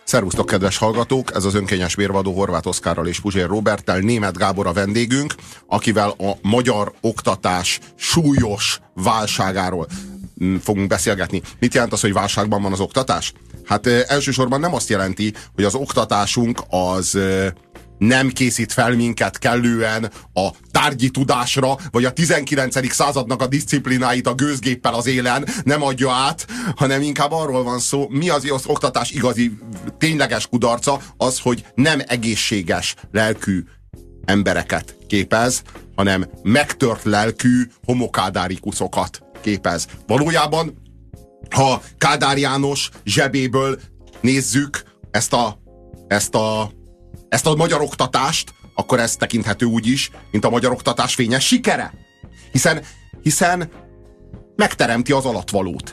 Szervusztok, kedves hallgatók! Ez az önkényes mérvadó Horváth Oszkárral és Puzsér Róberttel. Németh Gábor a vendégünk, akivel a magyar oktatás súlyos válságáról fogunk beszélgetni. Mit jelent az, hogy válságban van az oktatás? Hát elsősorban nem azt jelenti, hogy az oktatásunk az nem készít fel minket kellően a tárgyi tudásra, vagy a 19. századnak a diszciplináit a gőzgéppel az élen nem adja át, hanem inkább arról van szó, mi az oktatás igazi, tényleges kudarca, az, hogy nem egészséges lelkű embereket képez, hanem megtört lelkű homokádárikuszokat képez. Valójában, ha Kádár János zsebéből nézzük ezt a magyar oktatást, akkor ez tekinthető úgy is, mint a magyar oktatás fényes sikere. Hiszen megteremti az alatvalót.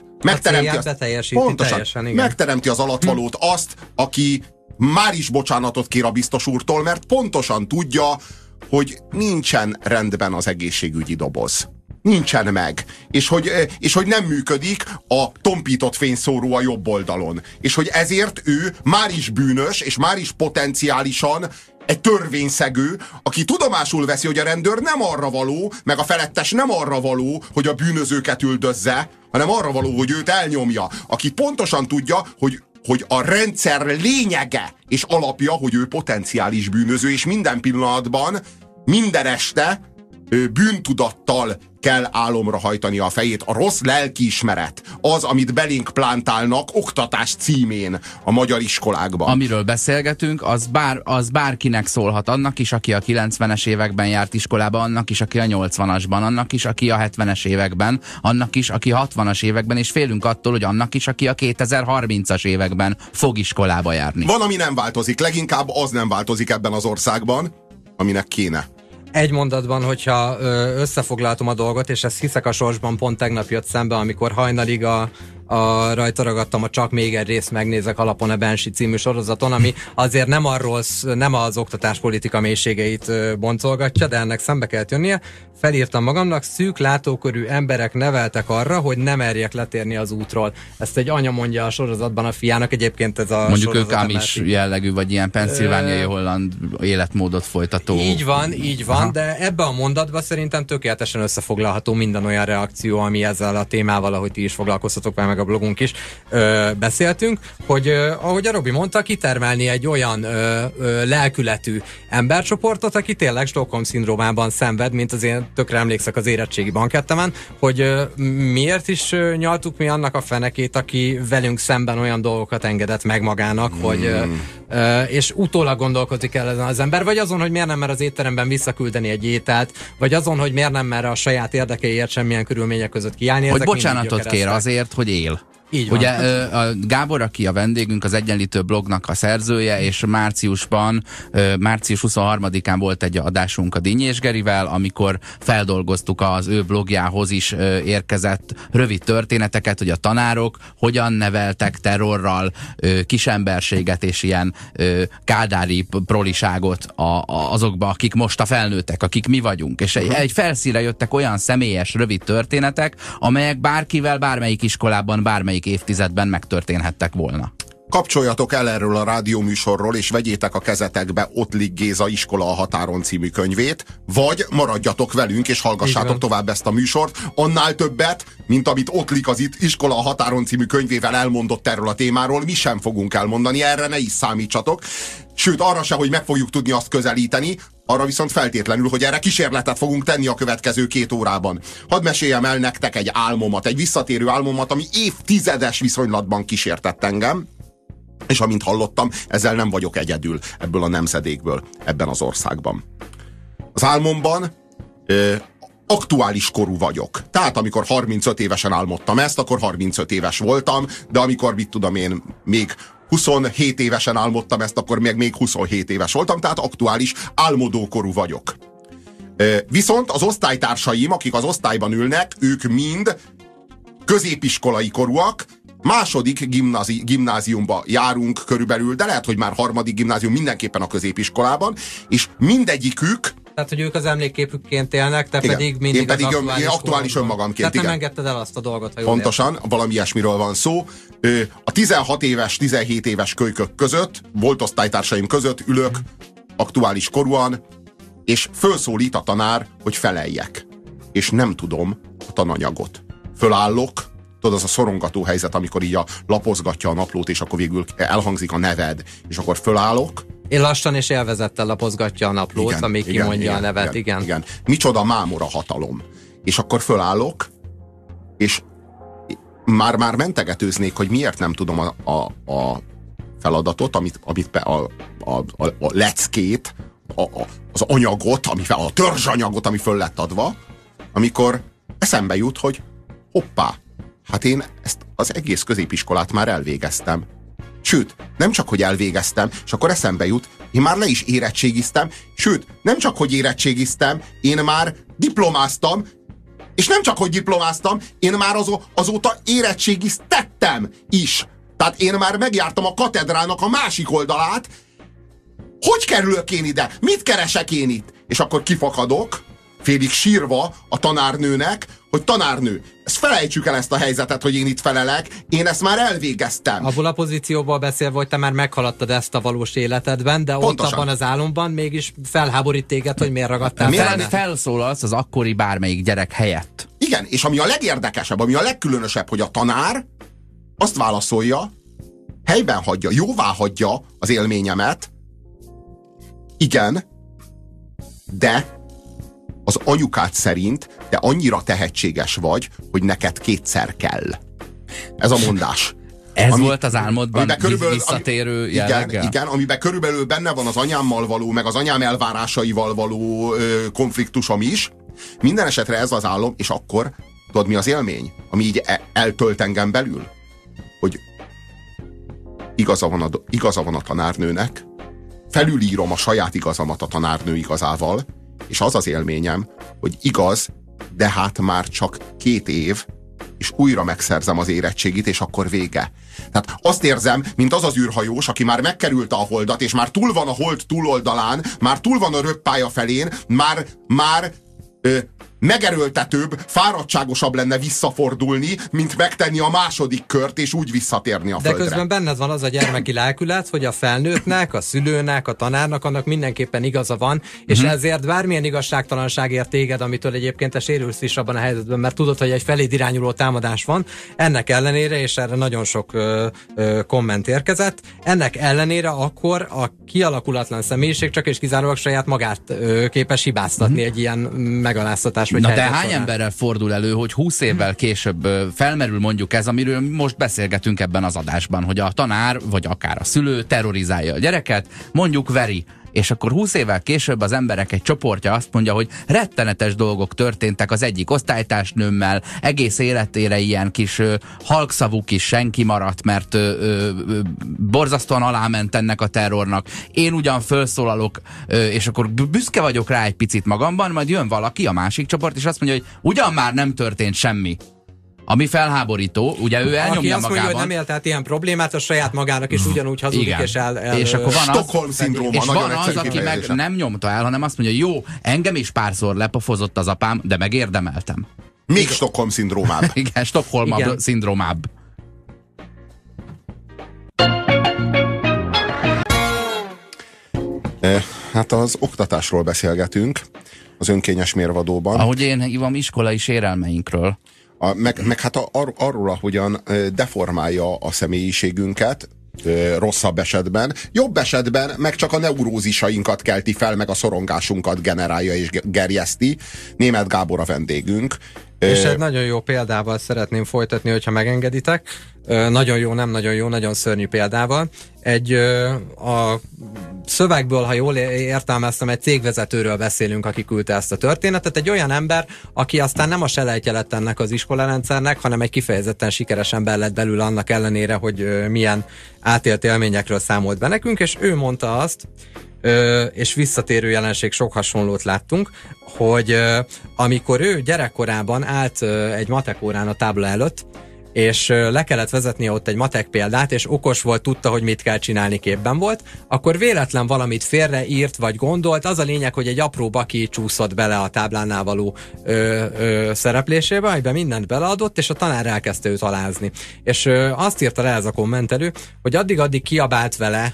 Megteremti az alatvalót, azt, aki már is bocsánatot kér a biztos úrtól, mert pontosan tudja, hogy nincsen rendben az egészségügyi doboz. Nincsen meg. És hogy nem működik a tompított fényszóró a jobb oldalon. És hogy ezért ő már is bűnös, és már is potenciálisan egy törvényszegő, aki tudomásul veszi, hogy a rendőr nem arra való, meg a felettes nem arra való, hogy a bűnözőket üldözze, hanem arra való, hogy őt elnyomja. Aki pontosan tudja, hogy a rendszer lényege és alapja, hogy ő potenciális bűnöző, és minden pillanatban, minden este bűntudattal kell álomra hajtani a fejét. A rossz lelkiismeret az, amit belénk plántálnak oktatás címén a magyar iskolákban. Amiről beszélgetünk, az bárkinek szólhat. Annak is, aki a 90-es években járt iskolába, annak is, aki a 80-asban, annak is, aki a 70-es években, annak is, aki a 60-as években, és félünk attól, hogy annak is, aki a 2030-as években fog iskolába járni. Van, ami nem változik. Leginkább az nem változik ebben az országban, aminek kéne. Egy mondatban, hogyha összefoglaltom a dolgot, és ezt hiszek a sorsban, pont tegnap jött szembe, amikor hajnalig rajta ragadtam a Csak még egy részt megnézek alapon a Bensi című sorozaton, ami azért nem az oktatáspolitika mélységeit boncolgatja, de ennek szembe kellett jönnie. Felírtam magamnak, szűk látókörű emberek neveltek arra, hogy ne merjek letérni az útról. Ezt egy anya mondja a sorozatban a fiának, egyébként ez a mondjuk ők Amish jellegű, vagy ilyen pennsylvániai holland életmódot folytató. Így van, de ebbe a mondatba szerintem tökéletesen összefoglalható minden olyan reakció, ami ezzel a témával, ahogy ti is foglalkoztatok vele, meg a blogunk is beszéltünk, hogy ahogy a Robi mondta, kitermelni egy olyan lelkületű embercsoportot, aki tényleg Stockholm-szindrómában szenved, mint az én tökre emlékszek az érettségi bankettemen, hogy miért is nyaltuk mi annak a fenekét, aki velünk szemben olyan dolgokat engedett meg magának, hogy és utólag gondolkozik el ezen az ember, vagy azon, hogy miért nem mer az étteremben visszaküldeni egy ételt, vagy azon, hogy miért nem mer a saját érdekeiért semmilyen körülmények között kiállni. Hogy bocsánatot kér azért, hogy él. Így van. Ugye a Gábor, aki a vendégünk, az Egyenlítő blognak a szerzője, és március 23-án volt egy adásunk a Dinny és Gerivel, amikor feldolgoztuk az ő blogjához is érkezett rövid történeteket, hogy a tanárok hogyan neveltek terrorral, kisemberséget és ilyen kádári proliságot azokba, akik most a felnőttek, akik mi vagyunk. És egy felszínre jöttek olyan személyes rövid történetek, amelyek bárkivel, bármelyik iskolában, bármelyik évtizedben megtörténhettek volna. Kapcsoljatok el erről a rádióműsorról, és vegyétek a kezetekbe Ottlik Géza Iskola a határon című könyvét, vagy maradjatok velünk, és hallgassátok tovább ezt a műsort. Annál többet, mint amit Ottlik az Iskola a határon című könyvével elmondott erről a témáról, mi sem fogunk elmondani, erre ne is számítsatok. Sőt, arra se, hogy meg fogjuk tudni azt közelíteni, arra viszont feltétlenül, hogy erre kísérletet fogunk tenni a következő 2 órában. Hadd meséljem el nektek egy álmomat, egy visszatérő álmomat, ami évtizedes viszonylatban kísértett engem, és amint hallottam, ezzel nem vagyok egyedül ebből a nemzedékből, ebben az országban. Az álmomban aktuális korú vagyok. Tehát amikor 35 évesen álmodtam ezt, akkor 35 éves voltam, de amikor, mit tudom én, még 27 évesen álmodtam ezt, akkor még 27 éves voltam, tehát aktuális álmodókorú vagyok. Viszont az osztálytársaim, akik az osztályban ülnek, ők mind középiskolai korúak, második gimnáziumba járunk körülbelül, de lehet, hogy már harmadik gimnázium, mindenképpen a középiskolában, és mindegyikük Tehát, hogy ők az emlékképükként élnek, te Igen. pedig mindig én pedig az aktuális önmagamként. Tehát nem igen. engedted el azt a dolgot, ha jól Pontosan, értem. valami ilyesmiről van szó. A 16 éves, 17 éves kölykök között, volt osztálytársaim között ülök, aktuális korúan, és fölszólít a tanár, hogy feleljek. És nem tudom a tananyagot. Fölállok, tudod, az a szorongató helyzet, amikor így lapozgatja a naplót, és akkor végül elhangzik a neved, és akkor fölállok. Én lassan és élvezettel lapozgatja a naplót, igen, amíg kimondja a nevet, igen. Micsoda mámora hatalom. És akkor fölállok, és már mentegetőznék, hogy miért nem tudom a feladatot, a leckét, az anyagot, a törzsanyagot, ami föl lett adva, amikor eszembe jut, hogy hoppá, hát én ezt az egész középiskolát már elvégeztem. Sőt, nem csak, hogy elvégeztem, és akkor eszembe jut, én már le is érettségiztem, sőt, nem csak, hogy érettségiztem, én már diplomáztam, és nem csak, hogy diplomáztam, én már azóta érettségiztettem is. Tehát én már megjártam a katedrának a másik oldalát. Hogy kerülök én ide? Mit keresek én itt? És akkor kifakadok, félig sírva a tanárnőnek, hogy tanárnő, ezt felejtsük el ezt a helyzetet, hogy én itt felelek, én ezt már elvégeztem. Abból a pozícióból beszélve, hogy te már meghaladtad ezt a valós életedben, de pontosan. Ott abban az álomban mégis felháborít téged, hogy miért ragadtál fel. Felszólalsz az akkori bármelyik gyerek helyett. Igen, és ami a legérdekesebb, ami a legkülönösebb, hogy a tanár azt válaszolja, helyben hagyja, jóvá hagyja az élményemet, igen, de az anyukád szerint te annyira tehetséges vagy, hogy neked kétszer kell. Ez a mondás. Ez volt az álmodban visszatérő jelleggel? Igen, amiben körülbelül benne van az anyámmal való, meg az anyám elvárásaival való konfliktusom is. Minden esetre ez az álom, és akkor tudod, mi az élmény? Ami így eltölt engem belül? Hogy igaza van a tanárnőnek, felülírom a saját igazamat a tanárnő igazával, és az az élményem, hogy igaz, de hát már csak 2 év, és újra megszerzem az érettségit, és akkor vége. Tehát azt érzem, mint az az űrhajós, aki már megkerülte a holdat, és már túl van a hold túloldalán, már túl van a röppálya felén, már megerőltetőbb, fáradtságosabb lenne visszafordulni, mint megtenni a második kört, és úgy visszatérni a földre. De közben benned van az a gyermeki lelkület, hogy a felnőttnek, a szülőnek, a tanárnak annak mindenképpen igaza van, és ezért bármilyen igazságtalanság ér téged, amitől egyébként te sérülsz is abban a helyzetben, mert tudod, hogy egy feléd irányuló támadás van, ennek ellenére, és erre nagyon sok komment érkezett, ennek ellenére akkor a kialakulatlan személyiség csak és kizárólag saját magát képes hibáztatni egy ilyen megaláztatás. Na de hány emberrel fordul elő, hogy 20 évvel később felmerül mondjuk ez, amiről most beszélgetünk ebben az adásban, hogy a tanár, vagy akár a szülő terrorizálja a gyereket, mondjuk veri, és akkor 20 évvel később az emberek egy csoportja azt mondja, hogy rettenetes dolgok történtek az egyik osztálytársnőmmel, egész életére ilyen kis halkszavú kis senki maradt, mert borzasztóan aláment ennek a terrornak. Én ugyan felszólalok, és akkor büszke vagyok rá egy picit magamban, majd jön valaki, a másik csoport, és azt mondja, hogy ugyan már nem történt semmi. Ami felháborító, ugye ő elnyomja aki azt magában. Mondja, hogy nem élt át ilyen problémát, a saját magának is ugyanúgy hazudik, és és akkor van Stockholm-szindróma. És van az, aki meg nem nyomta el, hanem azt mondja, jó, engem is párszor lepofozott az apám, de megérdemeltem. Még Stockholm-szindrómább. Igen, Stockholm-szindrómább. Hát az oktatásról beszélgetünk, az önkényes mérvadóban. Ahogy én hívom, iskolai sérelmeinkről. Meg hát arról, ahogyan deformálja a személyiségünket, rosszabb esetben, jobb esetben meg csak a neurózisainkat kelti fel, meg a szorongásunkat generálja és gerjeszti. Németh Gábor a vendégünk. És egy nagyon jó példával szeretném folytatni, hogyha megengeditek. Nagyon jó, nem nagyon jó, nagyon szörnyű példával. A szövegből, ha jól értelmeztem, egy cégvezetőről beszélünk, aki küldte ezt a történetet. Egy olyan ember, aki aztán nem a selejtje lett ennek az iskolarendszernek, hanem egy kifejezetten sikeres ember lett belül annak ellenére, hogy milyen átélt élményekről számolt be nekünk, és ő mondta azt, és visszatérő jelenség, sok hasonlót láttunk, hogy amikor ő gyerekkorában állt egy matekórán a tábla előtt, és le kellett vezetnie ott egy matek példát, és okos volt, tudta, hogy mit kell csinálni, képben volt, akkor véletlen valamit félreírt, vagy gondolt. Az a lényeg, hogy egy apró baki csúszott bele a táblánál való szereplésébe, amiben mindent beleadott, és a tanár elkezdte őt alázni. És azt írta le ez a kommentelő, hogy addig kiabált vele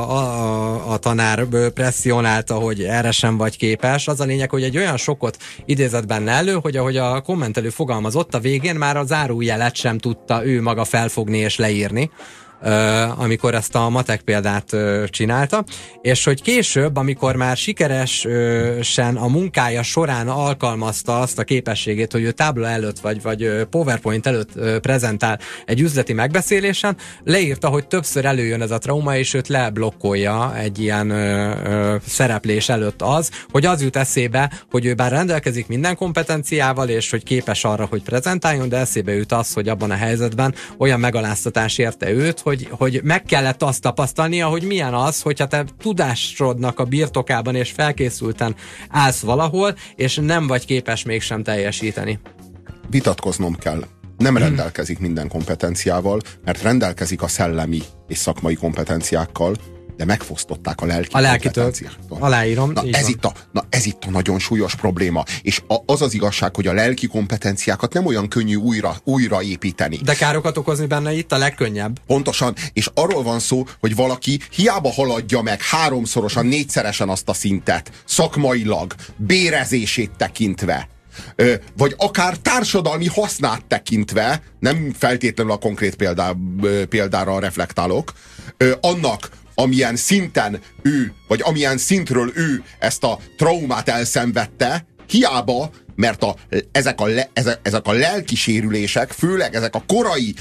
a tanár, presszionálta, hogy erre sem vagy képes. Az a lényeg, hogy egy olyan sokkot idézett benne elő, hogy ahogy a kommentelő fogalmazott, a végén már a zárójelet sem tudta ő maga felfogni és leírni, amikor ezt a matek példát csinálta, és hogy később, amikor már sikeresen a munkája során alkalmazta azt a képességét, hogy ő tábla előtt vagy PowerPoint előtt prezentál egy üzleti megbeszélésen, leírta, hogy többször előjön ez a trauma, és őt leblokkolja egy ilyen szereplés előtt az, hogy az jut eszébe, hogy ő bár rendelkezik minden kompetenciával, és hogy képes arra, hogy prezentáljon, de eszébe jut az, hogy abban a helyzetben olyan megaláztatás érte őt, hogy meg kellett azt tapasztalnia, hogy milyen az, hogyha te tudásodnak a birtokában és felkészülten állsz valahol, és nem vagy képes mégsem teljesíteni. Vitatkoznom kell. Nem rendelkezik minden kompetenciával, mert rendelkezik a szellemi és szakmai kompetenciákkal, de megfosztották a lelki kompetenciáktól. Aláírom. Ez itt a nagyon súlyos probléma. És az az igazság, hogy a lelki kompetenciákat nem olyan könnyű újra építeni. De károkat okozni benne itt a legkönnyebb. Pontosan. És arról van szó, hogy valaki hiába haladja meg 3-szorosan, 4-szeresen azt a szintet, szakmailag, bérezését tekintve, vagy akár társadalmi hasznát tekintve, nem feltétlenül a konkrét példára reflektálok, annak, amilyen szinten ő, vagy amilyen szintről ő ezt a traumát elszenvedte, hiába, mert ezek a lelki sérülések, főleg ezek a korai,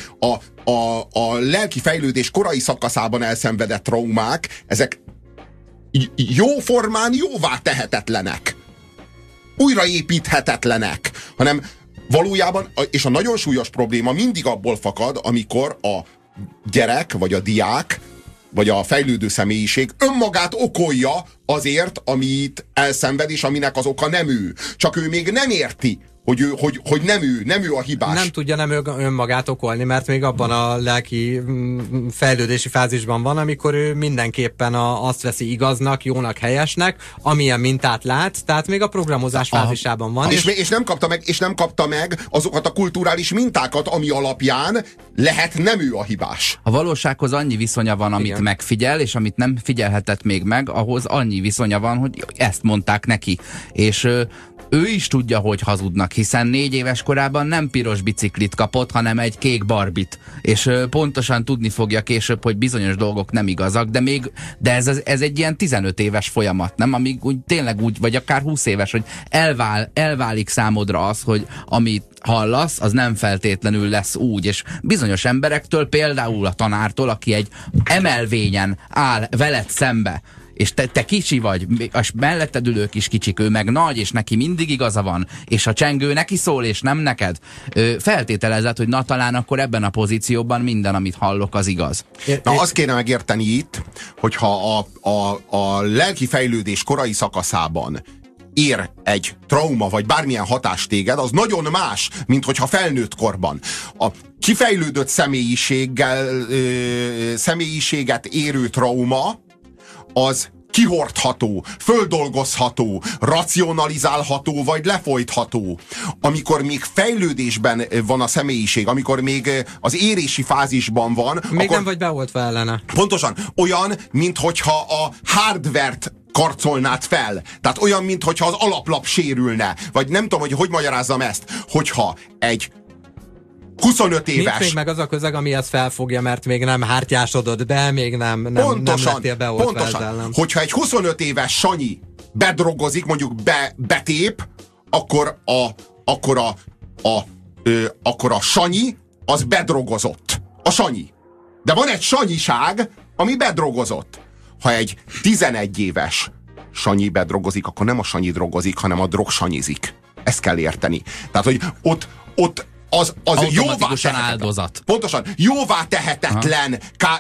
a lelki fejlődés korai szakaszában elszenvedett traumák, ezek jóformán jóvá tehetetlenek. Újraépíthetetlenek, hanem valójában, és a nagyon súlyos probléma mindig abból fakad, amikor a gyerek, vagy a diák, vagy a fejlődő személyiség önmagát okolja azért, amit elszenved, és aminek az oka nem ő. Csak ő még nem érti, hogy nem ő a hibás. Nem tudja nem önmagát okolni, mert még abban a lelki fejlődési fázisban van, amikor ő mindenképpen azt veszi igaznak, jónak, helyesnek, amilyen mintát lát, tehát még a programozás fázisában van. És nem kapta meg azokat a kulturális mintákat, ami alapján lehet nem ő a hibás. A valósághoz annyi viszonya van, amit igen, megfigyel, és amit nem figyelhetett még meg, ahhoz annyi viszonya van, hogy ezt mondták neki. És ő is tudja, hogy hazudnak, hiszen 4 éves korában nem piros biciklit kapott, hanem egy kék barbit. És pontosan tudni fogja később, hogy bizonyos dolgok nem igazak, de ez egy ilyen 15 éves folyamat, nem? Amíg tényleg úgy, vagy akár 20 éves, hogy elválik számodra az, hogy amit hallasz, az nem feltétlenül lesz úgy, és bizonyos emberektől, például a tanártól, aki egy emelvényen áll veled szembe, és te kicsi vagy, és melletted ülők is kicsik, ő meg nagy, és neki mindig igaza van, és a csengő neki szól, és nem neked, feltételezed, hogy na talán akkor ebben a pozícióban minden, amit hallok, az igaz. Na azt kéne megérteni itt, hogyha a lelki fejlődés korai szakaszában ér egy trauma, vagy bármilyen hatás téged, az nagyon más, mint hogyha felnőtt korban. A kifejlődött személyiséget érő trauma, az kihordható, földolgozható, racionalizálható, vagy lefolytható. Amikor még fejlődésben van a személyiség, amikor még az érési fázisban van, még akkor nem vagy beoltva ellene. Pontosan. Olyan, minthogyha a hardvert karcolnád fel. Tehát olyan, minthogyha az alaplap sérülne. Vagy nem tudom, hogy magyarázzam ezt. Hogyha egy 25 éves... Nincs még meg az a közeg, ami ezt felfogja, mert még nem hártyásodott be, még nem lettél beoltva ezzel ellen. Hogyha egy 25 éves Sanyi bedrogozik, mondjuk betép, akkor a Sanyi az bedrogozott. A Sanyi. De van egy Sanyiság, ami bedrogozott. Ha egy 11 éves Sanyi bedrogozik, akkor nem a Sanyi drogozik, hanem a drog sanyizik. Ezt kell érteni. Tehát, hogy ott az áldozat. Pontosan, jóvá tehetetlen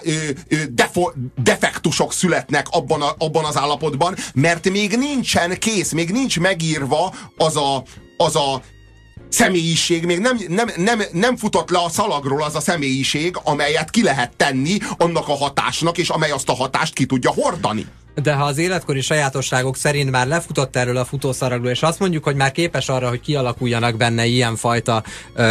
defektusok születnek abban az állapotban, mert még nincsen kész, még nincs megírva az a személyiség, még nem futott le a szalagról az a személyiség, amelyet ki lehet tenni annak a hatásnak, és amely azt a hatást ki tudja hordani. De ha az életkori sajátosságok szerint már lefutott erről a futószalagról, és azt mondjuk, hogy már képes arra, hogy kialakuljanak benne ilyenfajta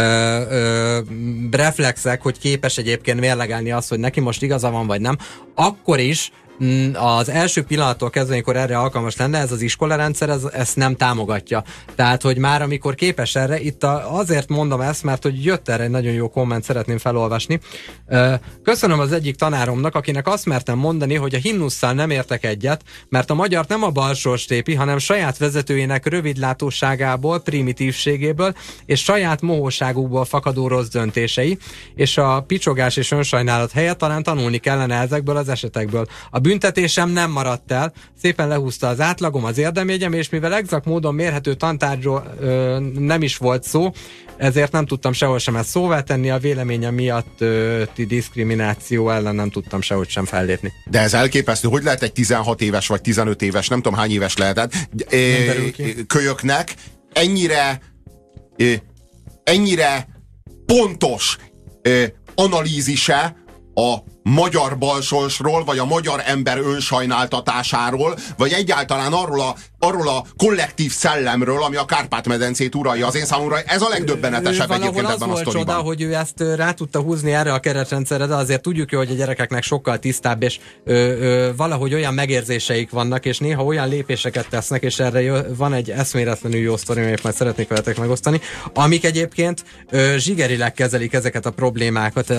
reflexek, hogy képes egyébként mérlegelni azt, hogy neki most igaza van, vagy nem, akkor is az első pillanattól kezdve, amikor erre alkalmas lenne, ez az iskolarendszer ezt nem támogatja. Tehát, hogy már amikor képes erre, itt azért mondom ezt, mert hogy jött erre egy nagyon jó komment, szeretném felolvasni. Köszönöm az egyik tanáromnak, akinek azt mertem mondani, hogy a himnusszal nem értek egyet, mert a magyart nem a balsors tépi, hanem saját vezetőjének rövidlátóságából, primitívségéből és saját mohóságukból fakadó rossz döntései, és a picsogás és önsajnálat helyett talán tanulni kellene ezekből az esetekből. A büntetésem nem maradt el, szépen lehúzta az átlagom, az érdemjegyem, és mivel exakt módon mérhető tantárgyról nem is volt szó, ezért nem tudtam sehol sem ezt szóvá tenni, a véleményem miatt diszkrimináció ellen nem tudtam sehogy sem fellépni. De ez elképesztő, hogy lehet egy 16 éves vagy 15 éves, nem tudom hány éves lehetett, kölyöknek ennyire pontos analízise a magyar balsorsról, vagy a magyar ember önsajnáltatásáról, vagy egyáltalán arról a kollektív szellemről, ami a Kárpát-medencét uralja. Az én számomra ez a legdöbbenetesebb egyébként ebben a sztoriban. Csoda, hogy ő ezt rá tudta húzni erre a keretrendszerre, de azért tudjuk, hogy a gyerekeknek sokkal tisztább, és valahogy olyan megérzéseik vannak, és néha olyan lépéseket tesznek, és erre van egy eszméletlenül jó sztori, amit majd szeretnék veletek megosztani, amik egyébként zsigerileg kezelik ezeket a problémákat,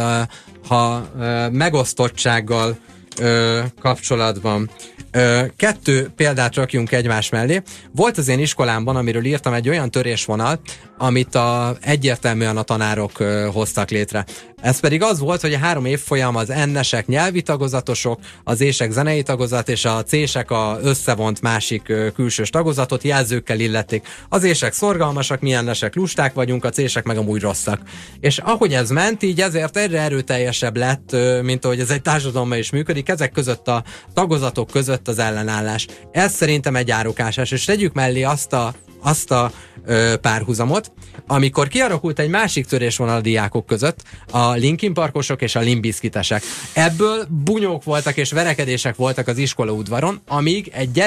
ha megosztottsággal kapcsolatban. Kettő példát rakjunk egymás mellé. Volt az én iskolámban, amiről írtam, egy olyan törésvonal, amit egyértelműen a tanárok hoztak létre. Ez pedig az volt, hogy a 3 évfolyam az N-esek nyelvi tagozatosok, az E-sek zenei tagozat, és a C-sek a összevont másik külsős tagozatot jelzőkkel illették. Az E-sek szorgalmasak, mi N-esek lusták vagyunk, a C-sek meg amúgy rosszak. És ahogy ez ment, így ezért egyre erőteljesebb lett, mint ahogy ez egy társadalomban is működik, ezek között a tagozatok között az ellenállás. Ez szerintem egy árukásás, és tegyük mellé azt a párhuzamot, amikor kialakult egy másik törésvonal a diákok között, a Linkin Parkosok és a Limp Bizkitesek. Ebből bunyók voltak és verekedések voltak az iskola udvaron, amíg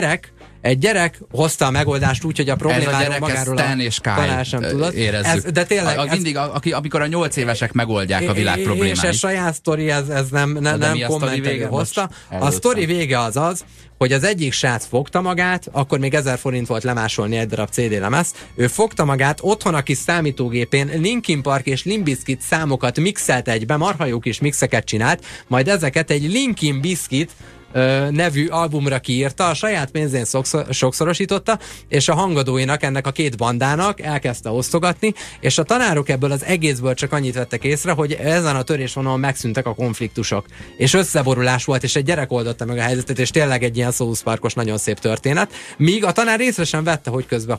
egy gyerek hozta a megoldást úgy, hogy a problémáról magáról Stan és Kyle sem tudott. Érezzük. De tényleg... mindig, amikor a 8 évesek megoldják a világ problémáit. És ez saját sztori, ez nem kommentelő hozta. A sztori vége az, hogy az egyik srác fogta magát, akkor még 1000 forint volt lemásolni egy darab CD lemezt, ő fogta magát, otthon a kis számítógépén Linkin Park és Limp Bizkit számokat mixelt egybe, marha jó kis mixeket csinált, majd ezeket egy Linkin Bizkit nevű albumra kiírta, a saját pénzén sokszorosította, és a hangadóinak, ennek a 2 bandának elkezdte osztogatni, és a tanárok ebből az egészből csak annyit vettek észre, hogy ezen a törésvonalon megszűntek a konfliktusok. És összeborulás volt, és egy gyerek oldotta meg a helyzetet, és tényleg egy ilyen South Parkos nagyon szép történet. Míg a tanár észre sem vette, hogy közben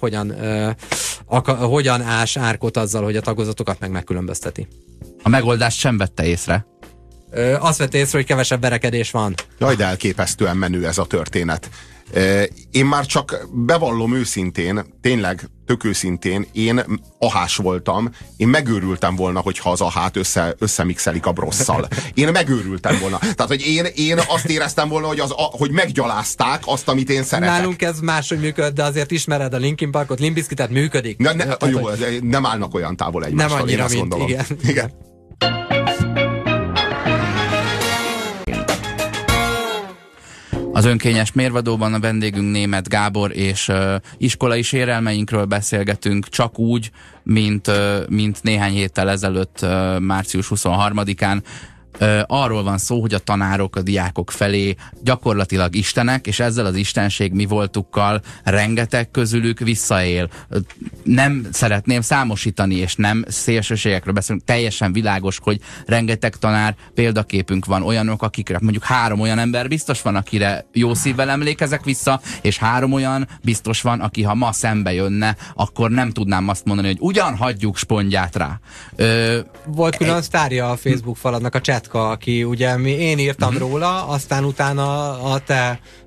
hogyan ás árkot azzal, hogy a tagozatokat megkülönbözteti. A megoldást sem vette észre. Azt vette észre, hogy kevesebb verekedés van. Jaj, de elképesztően menő ez a történet. Én már csak bevallom őszintén, tényleg tök őszintén, én ahás voltam, én megőrültem volna, hogyha az ahát összemixelik a brosszal. Én megőrültem volna. Tehát, hogy én azt éreztem volna, hogy meggyalázták azt, amit én szeretek. Nálunk ez máshogy működ, de azért ismered a Linkin Parkot, Limp Bizkitet, működik. Jó, nem állnak olyan távol egymástól. Nem annyira, mint igen. Az önkényes mérvadóban a vendégünk Németh Gábor, és iskolai sérelmeinkről beszélgetünk, csak úgy, mint néhány héttel ezelőtt, március 23-án. Arról van szó, hogy a tanárok a diákok felé gyakorlatilag istenek, és ezzel az istenség mi voltukkal rengeteg közülük visszaél. Nem szeretném számosítani, és nem szélsőségekről beszélünk, teljesen világos, hogy rengeteg tanár példaképünk van, olyanok, akikre mondjuk 3 olyan ember biztos van, akire jó szívvel emlékezek vissza, és 3 olyan biztos van, aki ha ma szembe jönne, akkor nem tudnám azt mondani, hogy ugyan hagyjuk spondját rá. Volt külön sztárja a Facebook faladnak, a chat, aki ugye én írtam róla, aztán utána a te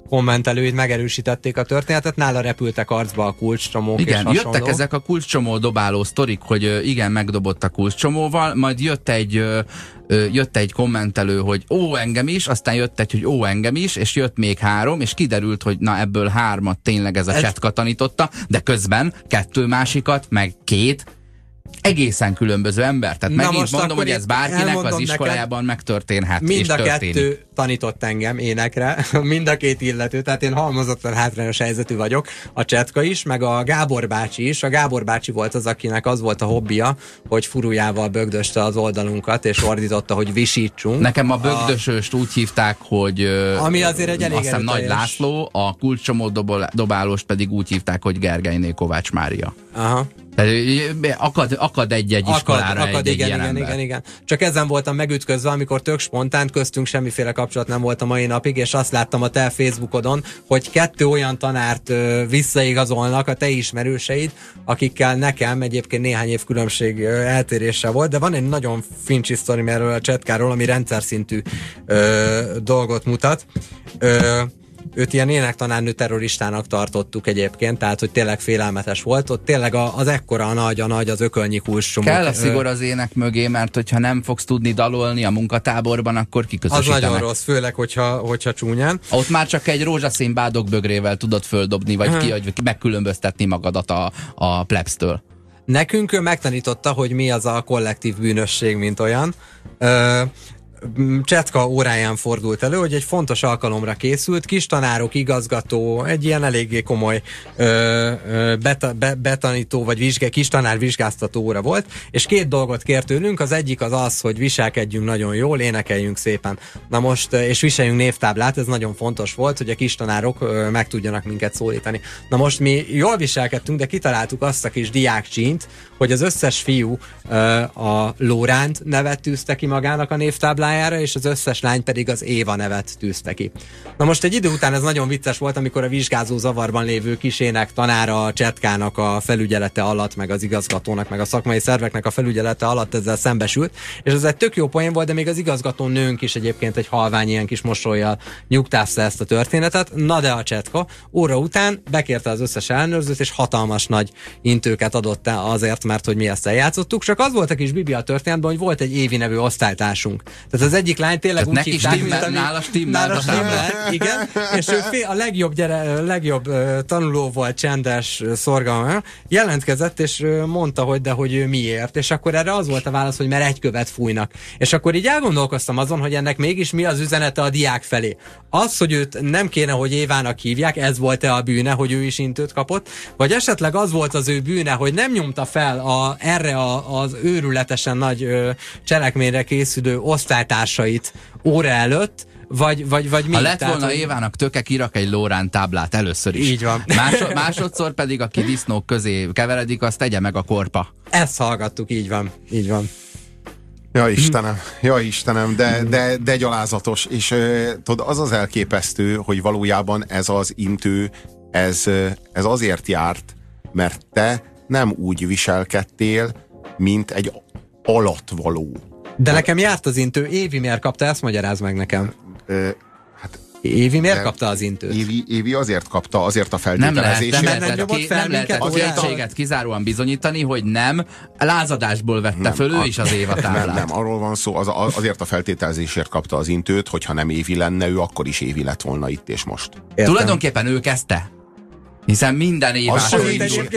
kommentelőid megerősítették a történetet, nála repültek arcba a kulcscsomók. Igen, és hasonló. jöttek ezek a kulcscsomó dobáló sztorik, hogy igen, megdobott a kulcscsomóval, majd jött egy kommentelő, hogy ó, engem is, aztán jött egy, hogy ó, engem is, és jött még 3, és kiderült, hogy na ebből 3-at tényleg ez a csetka tanította, de közben 2 másikat, meg 2 egészen különböző ember. Tehát megint mondom, hogy ez bárkinek az iskolájában megtörténhet. Mind a 2 tanított engem énekre, mind a 2 illető, tehát én halmozottan hátrányos helyzetű vagyok. A Csetka is, meg a Gábor bácsi is. A Gábor bácsi volt az, akinek az volt a hobbija, hogy furujával bögdöste az oldalunkat, és ordította, hogy visítsunk. Nekem a bögdösöst úgy hívták, hogy ami azért egy elég azt hiszem Nagy László, a kulcscsomó dobálóst pedig úgy hívták, hogy Gergelyné Kovács Mária. Aha. Akad egy-egy iskolára akad, egy igen, ilyen ember. Igen. Csak ezen voltam megütközve, amikor tök spontán, köztünk semmiféle kapcsolat nem volt a mai napig, és azt láttam a te Facebookodon, hogy 2 olyan tanárt visszaigazolnak a te ismerőseid, akikkel nekem egyébként néhány év különbség eltérése volt, de van egy nagyon fincsi sztorim erről a Csetkáról, ami rendszer szintű dolgot mutat. Őt ilyen énektanárnő terroristának tartottuk egyébként, tehát hogy tényleg félelmetes volt. Ott tényleg az ekkora a nagy az ökölnyi kulcscsomók. Kell a szigor az ének mögé, mert hogyha nem fogsz tudni dalolni a munkatáborban, akkor kiközösítenek. Az nagyon rossz, főleg, hogyha csúnyán. Ott már csak egy rózsaszín bádogybögrével tudod földobni, vagy megkülönböztetni magadat a plebsztől. Nekünk ő megtanította, hogy mi az a kollektív bűnösség, mint olyan. Csetka óráján fordult elő, hogy egy fontos alkalomra készült, kis tanárok, igazgató, egy ilyen eléggé komoly betanító vagy kis tanár vizsgáztató óra volt, és 2 dolgot kért tőlünk, az egyik az, hogy viselkedjünk nagyon jól, énekeljünk szépen. Na most, és viseljünk névtáblát, ez nagyon fontos volt, hogy a kis tanárok meg tudjanak minket szólítani. Na most mi jól viselkedtünk, de kitaláltuk azt a kis diákcsínt, hogy az összes fiú a Lóránt nevet tűzte ki magának a névtáblájára, és az összes lány pedig az Éva nevet tűzte ki. Na most egy idő után ez nagyon vicces volt, amikor a vizsgázó zavarban lévő kisének tanára a Csetkának a felügyelete alatt, meg az igazgatónak, meg a szakmai szerveknek a felügyelete alatt ezzel szembesült, és ez egy tök jó poén volt, de még az igazgató nőnk is egyébként egy halvány ilyen kis mosollyal nyugtázta ezt a történetet. Na de a Csetka óra után bekérte az összes ellenőrzőt, és hatalmas nagy intőket adott azért, mert hogy mi ezt eljátszottuk, csak az volt a kis bibi a történetben, hogy volt egy Évi nevű osztálytársunk. Tehát az egyik lány tényleg úgy hívták, nála stimmel, igen, és ő a legjobb tanuló volt, csendes, szorgalmas, jelentkezett, és mondta, hogy ő miért, és akkor erre az volt a válasz, hogy mert egy követ fújnak. És akkor így elgondolkoztam azon, hogy ennek mégis mi az üzenete a diák felé. Az, hogy őt nem kéne, hogy Évának hívják, ez volt-e a bűne, hogy ő is intőt kapott, vagy esetleg az volt az ő bűne, hogy nem nyomta fel erre az őrületesen nagy cselekményre készülő osztálytársait óra előtt, vagy mi? Ha lett volna Évának töke, kirak egy Lórán táblát először is. Így van. Másodszor pedig, aki disznók közé keveredik, azt tegye meg a korpa. Ezt hallgattuk, így van. Ja Istenem, de gyalázatos, és tudod, az elképesztő, hogy valójában ez az intő, ez azért járt, mert te nem úgy viselkedtél, mint egy alatvaló. De nekem járt az intő. Évi miért kapta? Ezt magyarázd meg nekem. Évi miért kapta az intőt? Évi azért kapta, azért a feltételezését. Nem lehetett kétséget kizáróan bizonyítani, hogy nem lázadásból vette föl ő is az Éva táblát. Nem, arról van szó, azért a feltételezésért kapta az intőt, hogyha nem Évi lenne, ő akkor is Évi lett volna itt és most. Értem. Tulajdonképpen ő kezdte. Hiszen minden évától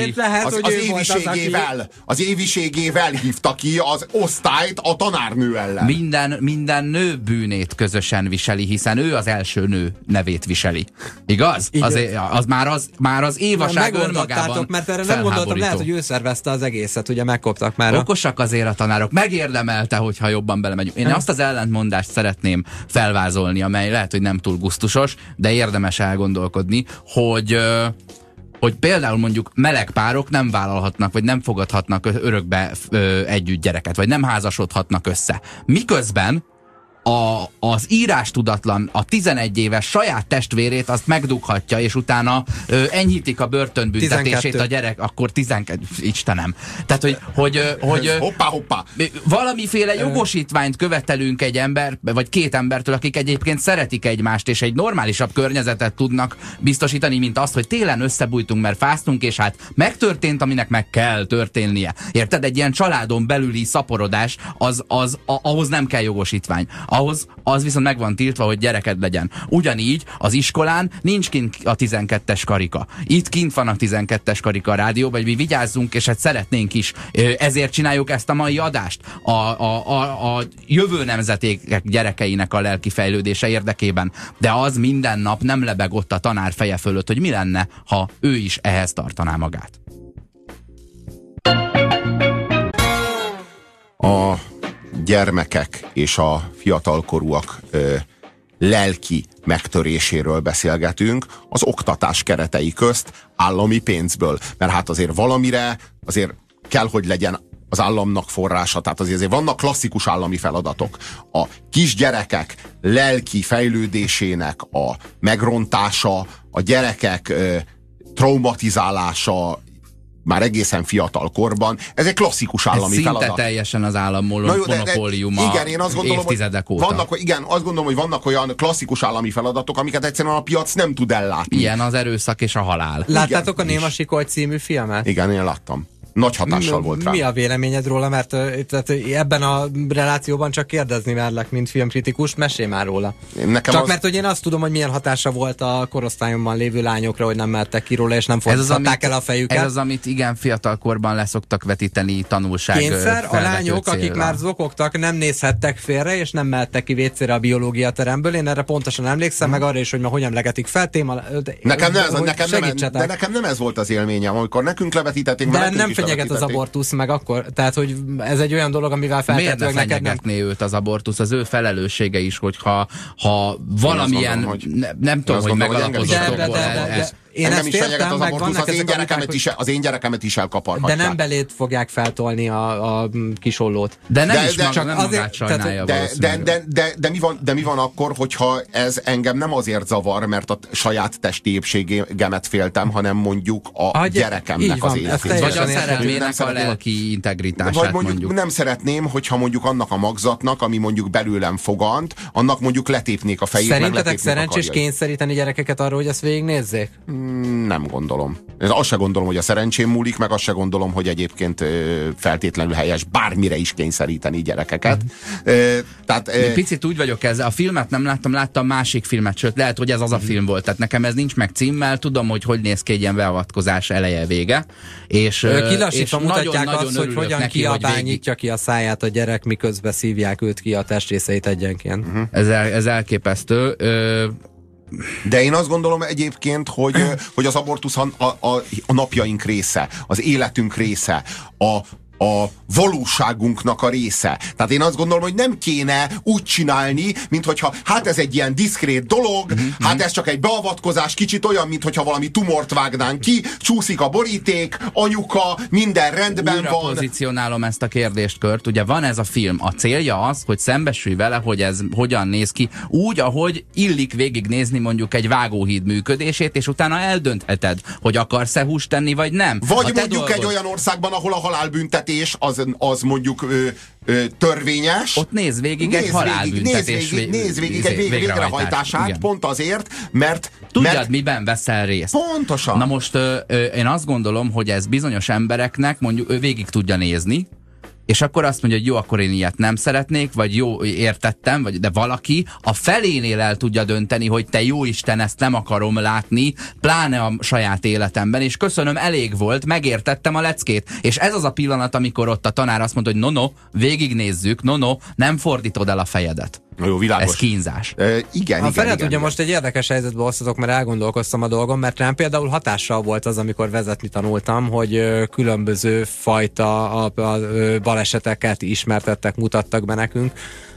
az éviségével hívta ki az osztályt a tanárnő ellen. Minden nő bűnét közösen viseli, hiszen ő az első nő nevét viseli. Igaz? Már az évaság önmagában mert erre nem gondoltam, lehet, hogy ő szervezte az egészet, ugye megkoptak már. Okosak azért a tanárok. Megérdemelte, hogyha jobban belemegyünk. Én azt az ellentmondást szeretném felvázolni, amely lehet, hogy nem túl gusztusos, de érdemes elgondolkodni, hogy például mondjuk meleg párok nem vállalhatnak, vagy nem fogadhatnak örökbe együtt gyereket, vagy nem házasodhatnak össze. Miközben az írás tudatlan, a 11 éves saját testvérét azt megdughatja, és utána enyhítik a börtönbüntetését 12. a gyerek, akkor 12, Istenem. Tehát, hogy hoppá. valamiféle jogosítványt követelünk egy ember, vagy két embertől, akik egyébként szeretik egymást, és egy normálisabb környezetet tudnak biztosítani, mint azt, hogy télen összebújtunk, mert fáztunk, és hát megtörtént, aminek meg kell történnie. Érted? Egy ilyen családon belüli szaporodás, ahhoz nem kell jogosítvány. Az viszont meg van tiltva, hogy gyereked legyen. Ugyanígy az iskolán nincs kint a 12-es karika. Itt kint van a 12-es karika a rádióban, hogy mi vigyázzunk, és hát szeretnénk is. Ezért csináljuk ezt a mai adást. A jövő nemzeték gyerekeinek a lelki fejlődése érdekében. De az minden nap nem lebeg ott a tanár feje fölött, hogy mi lenne, ha ő is ehhez tartaná magát. A gyermekek és a fiatalkorúak lelki megtöréséről beszélgetünk az oktatás keretei közt állami pénzből. Mert hát azért valamire azért kell, hogy legyen az államnak forrása. Tehát azért vannak klasszikus állami feladatok. A kisgyerekek lelki fejlődésének a megrontása, a gyerekek traumatizálása már egészen fiatal korban. Ez egy klasszikus állami feladat. Szinte teljesen az állam monopóliuma igen, én azt gondolom, évtizedek óta. Azt gondolom, hogy vannak olyan klasszikus állami feladatok, amiket egyszerűen a piac nem tud ellátni. Ilyen az erőszak és a halál. Láttátok a Néma Sikoly című filmet? Igen, én láttam. Nagy hatással volt rám. Mi a véleményed róla? Mert ebben a relációban csak kérdezni merlek, mint filmkritikus, mesélj már róla. Mert hogy én azt tudom, hogy milyen hatása volt a korosztályomban lévő lányokra, hogy nem mertek ki róla, és nem fordították el a fejüket. Ez az, amit igen fiatal korban leszoktak vetíteni tanulság. Kényszer, a lányok, célra. Akik már zokogtak, nem nézhettek félre, és nem mehettek ki vécére a biológia teremből. Én erre pontosan emlékszem, meg arra is, hogy ma hogyan legetik fel téma. Nekem nem ez volt az élményem, amikor nekünk levetítették. De nem fenyeget az abortusz meg akkor, tehát hogy ez egy olyan dolog, amivel feltétlenül neked nem... fenyegetné őt az abortusz, az ő felelőssége is, hogyha valamilyen, nem tudom, hogy megalapozott okból ez. Engem is fenyeget az abortusz, az én gyerekemet is elkaparhatják. De nem belét fogják feltolni a kisollót. De nem is csak nem magát sajnálja de mi van akkor, hogyha ez engem nem azért zavar, mert a saját testi épségemet féltem, hanem mondjuk a gyerekemnek az életét. Vagy a szerelmének a lelki integritását. Vagy mondjuk nem szeretném, hogyha mondjuk annak a magzatnak, ami mondjuk belőlem fogant, annak mondjuk letépnék a fejét. Szerintetek szerencsés kényszeríteni gyerekeket arra, hogy ezt végignézzék? Nem gondolom. Azt se gondolom, hogy a szerencsém múlik, meg azt se gondolom, hogy egyébként feltétlenül helyes bármire is kényszeríteni gyerekeket. Picit úgy vagyok ezzel. A filmet nem láttam másik filmet, sőt lehet, hogy ez az a film volt. Tehát nekem ez nincs meg címmel, tudom, hogy néz ki egy ilyen beavatkozás eleje-vége. És kilassítva mutatják azt, hogy hogyan kiabányítja ki a száját a gyerek, miközben szívják őt ki a testrészeit egyenként. Ez elképesztő. De én azt gondolom egyébként, hogy az abortusz a napjaink része, az életünk része, a valóságunknak a része. Tehát én azt gondolom, hogy nem kéne úgy csinálni, mint hogyha hát ez egy ilyen diszkrét dolog, hát ez csak egy beavatkozás, kicsit olyan, mint hogyha valami tumort vágnánk ki, csúszik a boríték, anyuka, minden rendben újra van. Pozícionálom ezt a kérdéskört. Ugye van ez a film. A célja az, hogy szembesülj vele, hogy ez hogyan néz ki, úgy, ahogy illik végignézni mondjuk egy vágóhíd működését, és utána eldöntheted, hogy akarsz-e húst tenni, vagy nem. Vagy mondjuk egy olyan országban, ahol a halálbüntetés az mondjuk törvényes. Ott néz végig egy halálbüntetés néz végig egy végrehajtását, igen. Pont azért, mert... Tudjad, miben veszel részt. Pontosan. Na most én azt gondolom, hogy ez bizonyos embereknek mondjuk végig tudja nézni, és akkor azt mondja, hogy jó, akkor én ilyet nem szeretnék, vagy jó, értettem, de valaki a felénél el tudja dönteni, hogy te jó Isten, ezt nem akarom látni, pláne a saját életemben, és köszönöm, elég volt, megértettem a leckét. És ez az a pillanat, amikor ott a tanár azt mondta, hogy no, végignézzük, nem fordítod el a fejedet. Jó, világos. Ez kínzás. Igen. Ugye most egy érdekes helyzetbe hoztatok, mert elgondolkoztam a dolgon, mert rám például hatással volt az, amikor vezetni tanultam, hogy különböző fajta baleseteket ismertettek, mutattak be nekünk.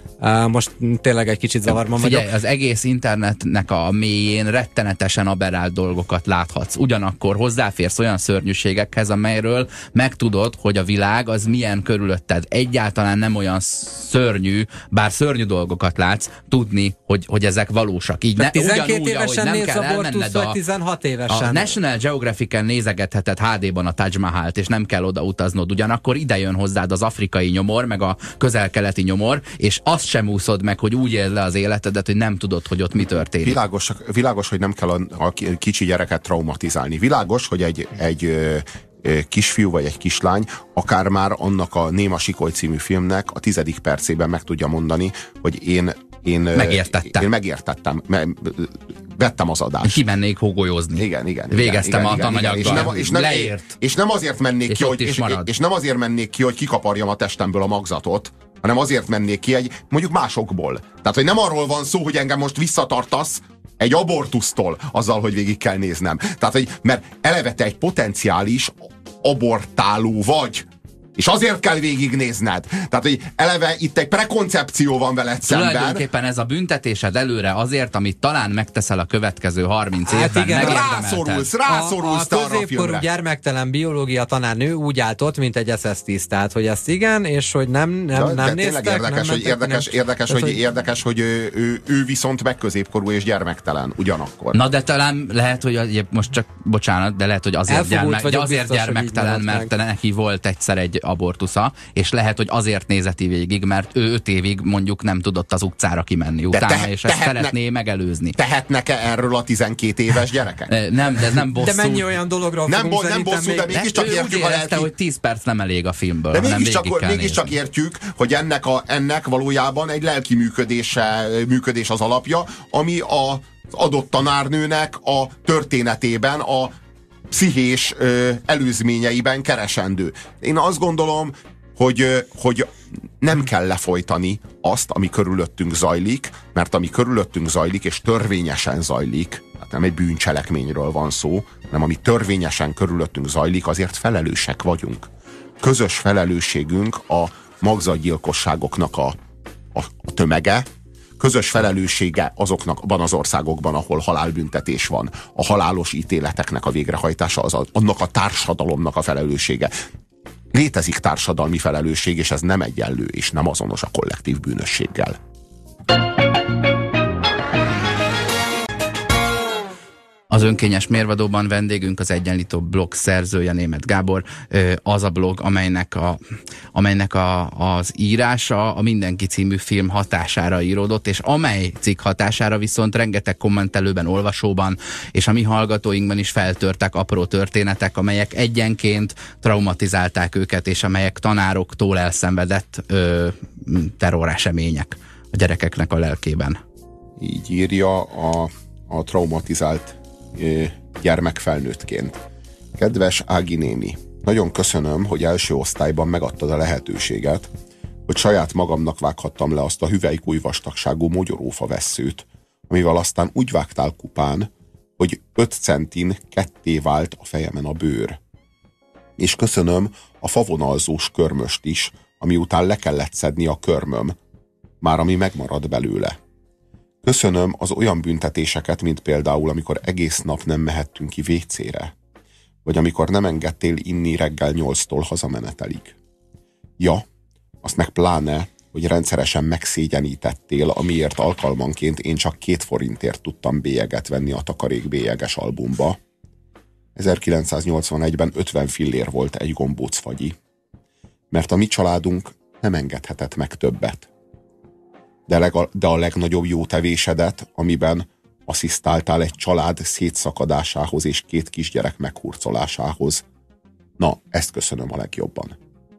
Most tényleg egy kicsit zavarban vagyok. Figyelj, az egész internetnek a mélyén rettenetesen aberrált dolgokat láthatsz. Ugyanakkor hozzáférsz olyan szörnyűségekhez, amelyről megtudod, hogy a világ az milyen körülötted. Egyáltalán nem olyan szörnyű, bár szörnyű dolgokat látsz, tudni, hogy ezek valósak. Így 12 évesen néz abortusz, vagy 16 évesen? A National Geographic-en nézegetheted HD-ban a Taj Mahalt, és nem kell oda utaznod. Ugyanakkor ide jön hozzád az afrikai nyomor, meg a közel-keleti nyomor, és azt sem úszod meg, hogy úgy éld le az életedet, hogy nem tudod, hogy ott mi történik. Világos, hogy nem kell a kicsi gyereket traumatizálni. Világos, hogy egy kisfiú vagy egy kislány akár már annak a Néma Sikoly című filmnek a 10. percében meg tudja mondani, hogy én megértettem. Vettem az adást. Kimennék hógolyozni. Igen. Végeztem a tananyaggal. Leért. És nem azért mennék ki, és nem azért mennék ki, hogy kikaparjam a testemből a magzatot, hanem azért mennék ki mondjuk másokból. Tehát, hogy nem arról van szó, hogy engem most visszatartasz egy abortusztól azzal, hogy végig kell néznem. Tehát, hogy mert eleve te egy potenciális abortáló vagy. És azért kell végignézned. Tehát, hogy eleve itt egy prekoncepció van veled szemben. Tulajdonképpen ez a büntetésed előre azért, amit talán megteszel a következő 30 évben. Igen, rászorulsz a középkorú gyermektelen biológia tanárnő úgy állt ott, mint egy SS-10. Tehát, hogy ezt igen, és hogy nem néztek. Érdekes, hogy ő viszont meg középkorú és gyermektelen ugyanakkor. Na de talán lehet, hogy most csak, bocsánat, de lehet, hogy azért gyermektelen, mert neki volt egyszer egy abortusza, és lehet, hogy azért nézeti végig, mert ő 5 évig mondjuk nem tudott az utcára kimenni utána, és ezt szeretné megelőzni. Tehetnek-e erről a 12 éves gyerekek? Nem, de ez nem bosszú. De mennyi olyan dologról nem bosszú, de mégiscsak értjük a lelki... hogy 10 perc nem elég a filmből, de mégiscsak értjük, hogy ennek valójában egy lelki működés az alapja, ami az adott tanárnőnek a történetében, a pszichés előzményeiben keresendő. Én azt gondolom, hogy nem kell lefolytani azt, ami körülöttünk zajlik, mert ami körülöttünk zajlik, és törvényesen zajlik, hát nem egy bűncselekményről van szó, hanem ami törvényesen körülöttünk zajlik, azért felelősek vagyunk. Közös felelősségünk a magzatgyilkosságoknak a tömege, közös felelőssége azokban az országokban, ahol halálbüntetés van. A halálos ítéleteknek a végrehajtása annak a társadalomnak a felelőssége. Létezik társadalmi felelősség, és ez nem egyenlő, és nem azonos a kollektív bűnösséggel. Az önkényes mérvadóban vendégünk az Egyenlító blog szerzője, Németh Gábor, az a blog, amelynek az írása a Mindenki című film hatására íródott, és amely cikk hatására viszont rengeteg kommentelőben, olvasóban, és a mi hallgatóinkban is feltörtek apró történetek, amelyek egyenként traumatizálták őket, és amelyek tanároktól elszenvedett terroresemények a gyerekeknek a lelkében. Így írja a traumatizált gyermek felnőttként. Kedves Ági néni, nagyon köszönöm, hogy első osztályban megadtad a lehetőséget, hogy saját magamnak vághattam le azt a hüvelykúj vastagságú mogyorófa vesszőt, amivel aztán úgy vágtál kupán, hogy 5 centin ketté vált a fejemen a bőr. És köszönöm a favonalzós körmöst is, ami után le kellett szedni a körmöm, már ami megmarad belőle. Köszönöm az olyan büntetéseket, mint például, amikor egész nap nem mehettünk ki vécére, vagy amikor nem engedtél inni reggel 8-tól hazamenetelig. Ja, azt meg pláne, hogy rendszeresen megszégyenítettél, amiért alkalmanként én csak 2 forintért tudtam bélyeget venni a takarékbélyeges albumba. 1981-ben 50 fillér volt egy gombócfagyi, mert a mi családunk nem engedhetett meg többet. De a legnagyobb jótevésedet, amiben asszisztáltál egy család szétszakadásához és 2 kisgyerek meghurcolásához. Na, ezt köszönöm a legjobban.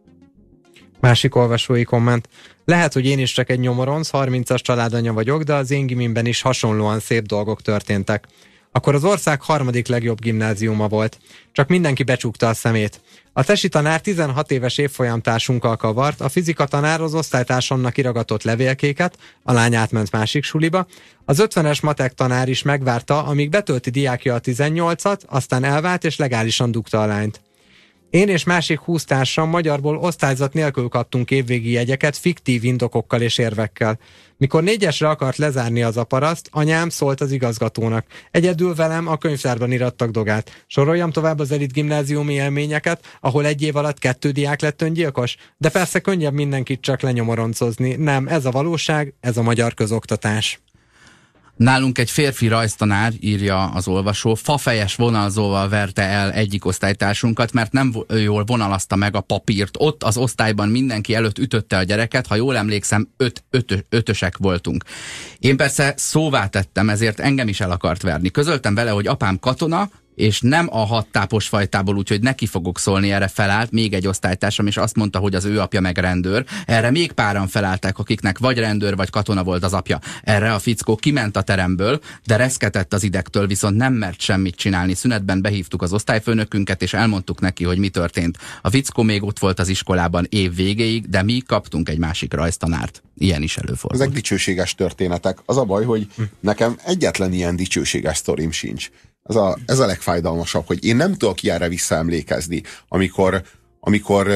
Másik olvasói komment. Lehet, hogy én is csak egy nyomoronc, 30-as családanya vagyok, de az én gimimben is hasonlóan szép dolgok történtek. Akkor az ország 3. legjobb gimnáziuma volt. Csak mindenki becsukta a szemét. A tesi tanár 16 éves évfolyamtársunkkal kavart, a fizika tanár az osztálytársamnak iragatott levélkéket, a lány átment másik suliba, az 50-es matek tanár is megvárta, amíg betölti diákja a 18-at, aztán elvált és legálisan dugta a lányt. Én és másik 20 társam magyarból osztályzat nélkül kaptunk évvégi jegyeket fiktív indokokkal és érvekkel. Mikor 4-esre akart lezárni az a paraszt, anyám szólt az igazgatónak. Egyedül velem a könyvtárban irattak dogát. Soroljam tovább az elit gimnáziumi élményeket, ahol 1 év alatt 2 diák lett öngyilkos? De persze könnyebb mindenkit csak lenyomoroncozni. Nem, ez a valóság, ez a magyar közoktatás. Nálunk egy férfi rajztanár, írja az olvasó, fafejes vonalzóval verte el egyik osztálytársunkat, mert nem jól vonalazta meg a papírt. Ott az osztályban mindenki előtt ütötte a gyereket, ha jól emlékszem, ötösek voltunk. Én persze szóvá tettem, ezért engem is el akart verni. Közöltem vele, hogy apám katona, és nem a 6 tápos fajtából, úgyhogy neki fogok szólni, erre felállt még egy osztálytársam, és azt mondta, hogy az ő apja meg rendőr. Erre még páran felállták, akiknek vagy rendőr, vagy katona volt az apja. Erre a fickó kiment a teremből, de reszketett az idegtől, viszont nem mert semmit csinálni. Szünetben behívtuk az osztályfőnökünket, és elmondtuk neki, hogy mi történt. A fickó még ott volt az iskolában év végéig, de mi kaptunk egy másik rajztanárt. Ilyen is előfordul. Ezek dicsőséges történetek. Az a baj, hogy nekem egyetlen ilyen dicsőséges sztorim sincs. Ez a legfájdalmasabb, hogy én nem tudok ilyenre visszaemlékezni, amikor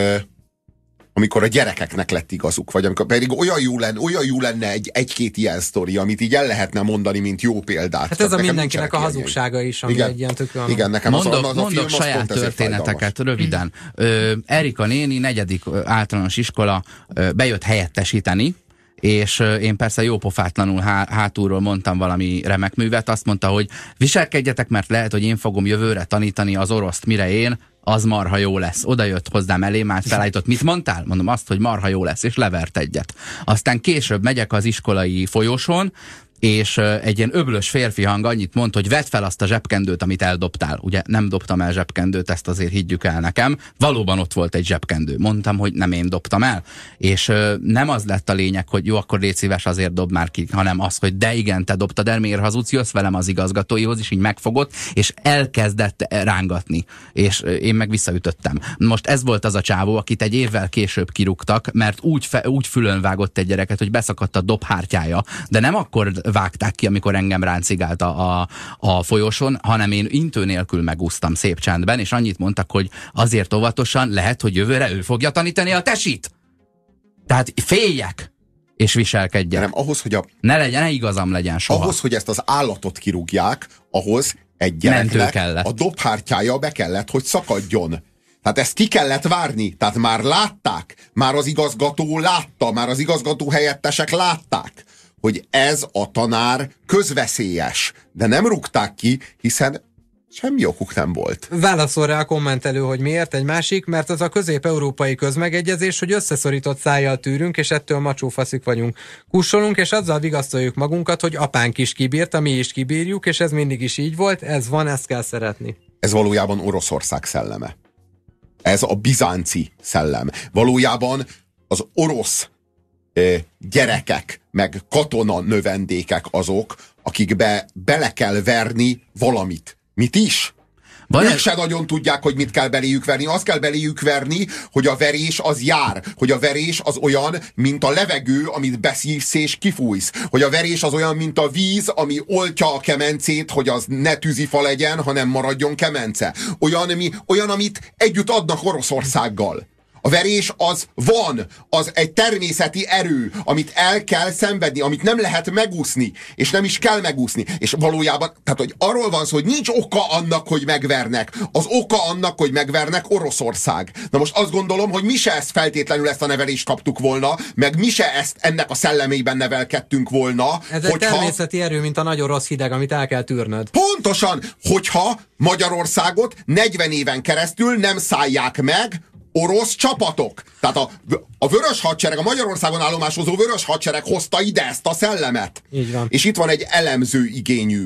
a gyerekeknek lett igazuk, vagy amikor pedig olyan jó lenne egy-két ilyen sztori, amit így el lehetne mondani, mint jó példát. Hát ez a mindenkinek a hazugsága is, ami egy ilyen tök olyan... Igen, nekem mondok saját történeteket röviden. Erika néni, 4. általános iskola, bejött helyettesíteni, és én persze jópofátlanul hátulról mondtam valami remek művet, azt mondta, hogy viselkedjetek, mert lehet, hogy én fogom jövőre tanítani az oroszt, mire én, az marha jó lesz. Oda jött hozzám elé, már felállított. Mit mondtál? Mondom azt, hogy marha jó lesz, és levert egyet. Aztán később megyek az iskolai folyosón, és egy ilyen öblös férfi hang annyit mond, hogy vedd fel azt a zsebkendőt, amit eldobtál. Ugye nem dobtam el zsebkendőt, ezt azért higgyük el nekem. Valóban ott volt egy zsebkendő. Mondtam, hogy nem én dobtam el. És nem az lett a lényeg, hogy jó, akkor légy szíves, azért dob már ki, hanem az, hogy de igen, te dobtad el, miért hazudsz, jössz velem az igazgatóihoz, és így megfogott, és elkezdett rángatni. És én meg visszaütöttem. Most ez volt az a csávó, akit egy évvel később kirúgtak, mert úgy fülön vágott egy gyereket, hogy beszakadt a dobhártyája, de nem akkor vágták ki, amikor engem ráncigált a folyosón, hanem én intő nélkül megúsztam szép csendben, és annyit mondtak, hogy azért óvatosan, lehet, hogy jövőre ő fogja tanítani a tesit. Tehát féljek, és viselkedjek. Nem, ahhoz, hogy ne igazam legyen soha. Ahhoz, hogy ezt az állatot kirúgják, ahhoz egy gyereknek a dobhártyája be kellett, hogy szakadjon. Tehát ezt ki kellett várni. Tehát már látták, már az igazgató látta, már az igazgató helyettesek látták, hogy ez a tanár közveszélyes, de nem rúgták ki, hiszen semmi okuk nem volt. Válaszol rá a kommentelő, hogy miért egy másik, mert az a közép-európai közmegegyezés, hogy összeszorított szájjal tűrünk, és ettől macsófaszik vagyunk. Kussolunk, és azzal vigasztaljuk magunkat, hogy apánk is kibírta, mi is kibírjuk, és ez mindig is így volt, ez van, ezt kell szeretni. Ez valójában Oroszország szelleme. Ez a bizánci szellem. Valójában az orosz gyerekek, meg katona növendékek azok, akikbe bele kell verni valamit. Mit is? Ők se nagyon tudják, hogy mit kell beléjük verni. Azt kell beléjük verni, hogy a verés az jár. Hogy a verés az olyan, mint a levegő, amit beszívsz és kifújsz. Hogy a verés az olyan, mint a víz, ami oltja a kemencét, hogy az ne tűzifa legyen, hanem maradjon kemence. Olyan, amit együtt adnak Oroszországgal. A verés az van, az egy természeti erő, amit el kell szenvedni, amit nem lehet megúszni, és nem is kell megúszni. És valójában, tehát hogy arról van szó, hogy nincs oka annak, hogy megvernek. Az oka annak, hogy megvernek Oroszország. Na most azt gondolom, hogy mi se feltétlenül ezt a nevelést kaptuk volna, meg mi se ennek a szellemében nevelkedtünk volna. Ez egy természeti erő, mint a nagyon rossz hideg, amit el kell tűrnöd. Pontosan, hogyha Magyarországot 40 éven keresztül nem szállják meg orosz csapatok. Tehát a vörös hadsereg, a Magyarországon állomásozó vörös hadsereg hozta ide ezt a szellemet. Így van. És itt van egy elemző igényű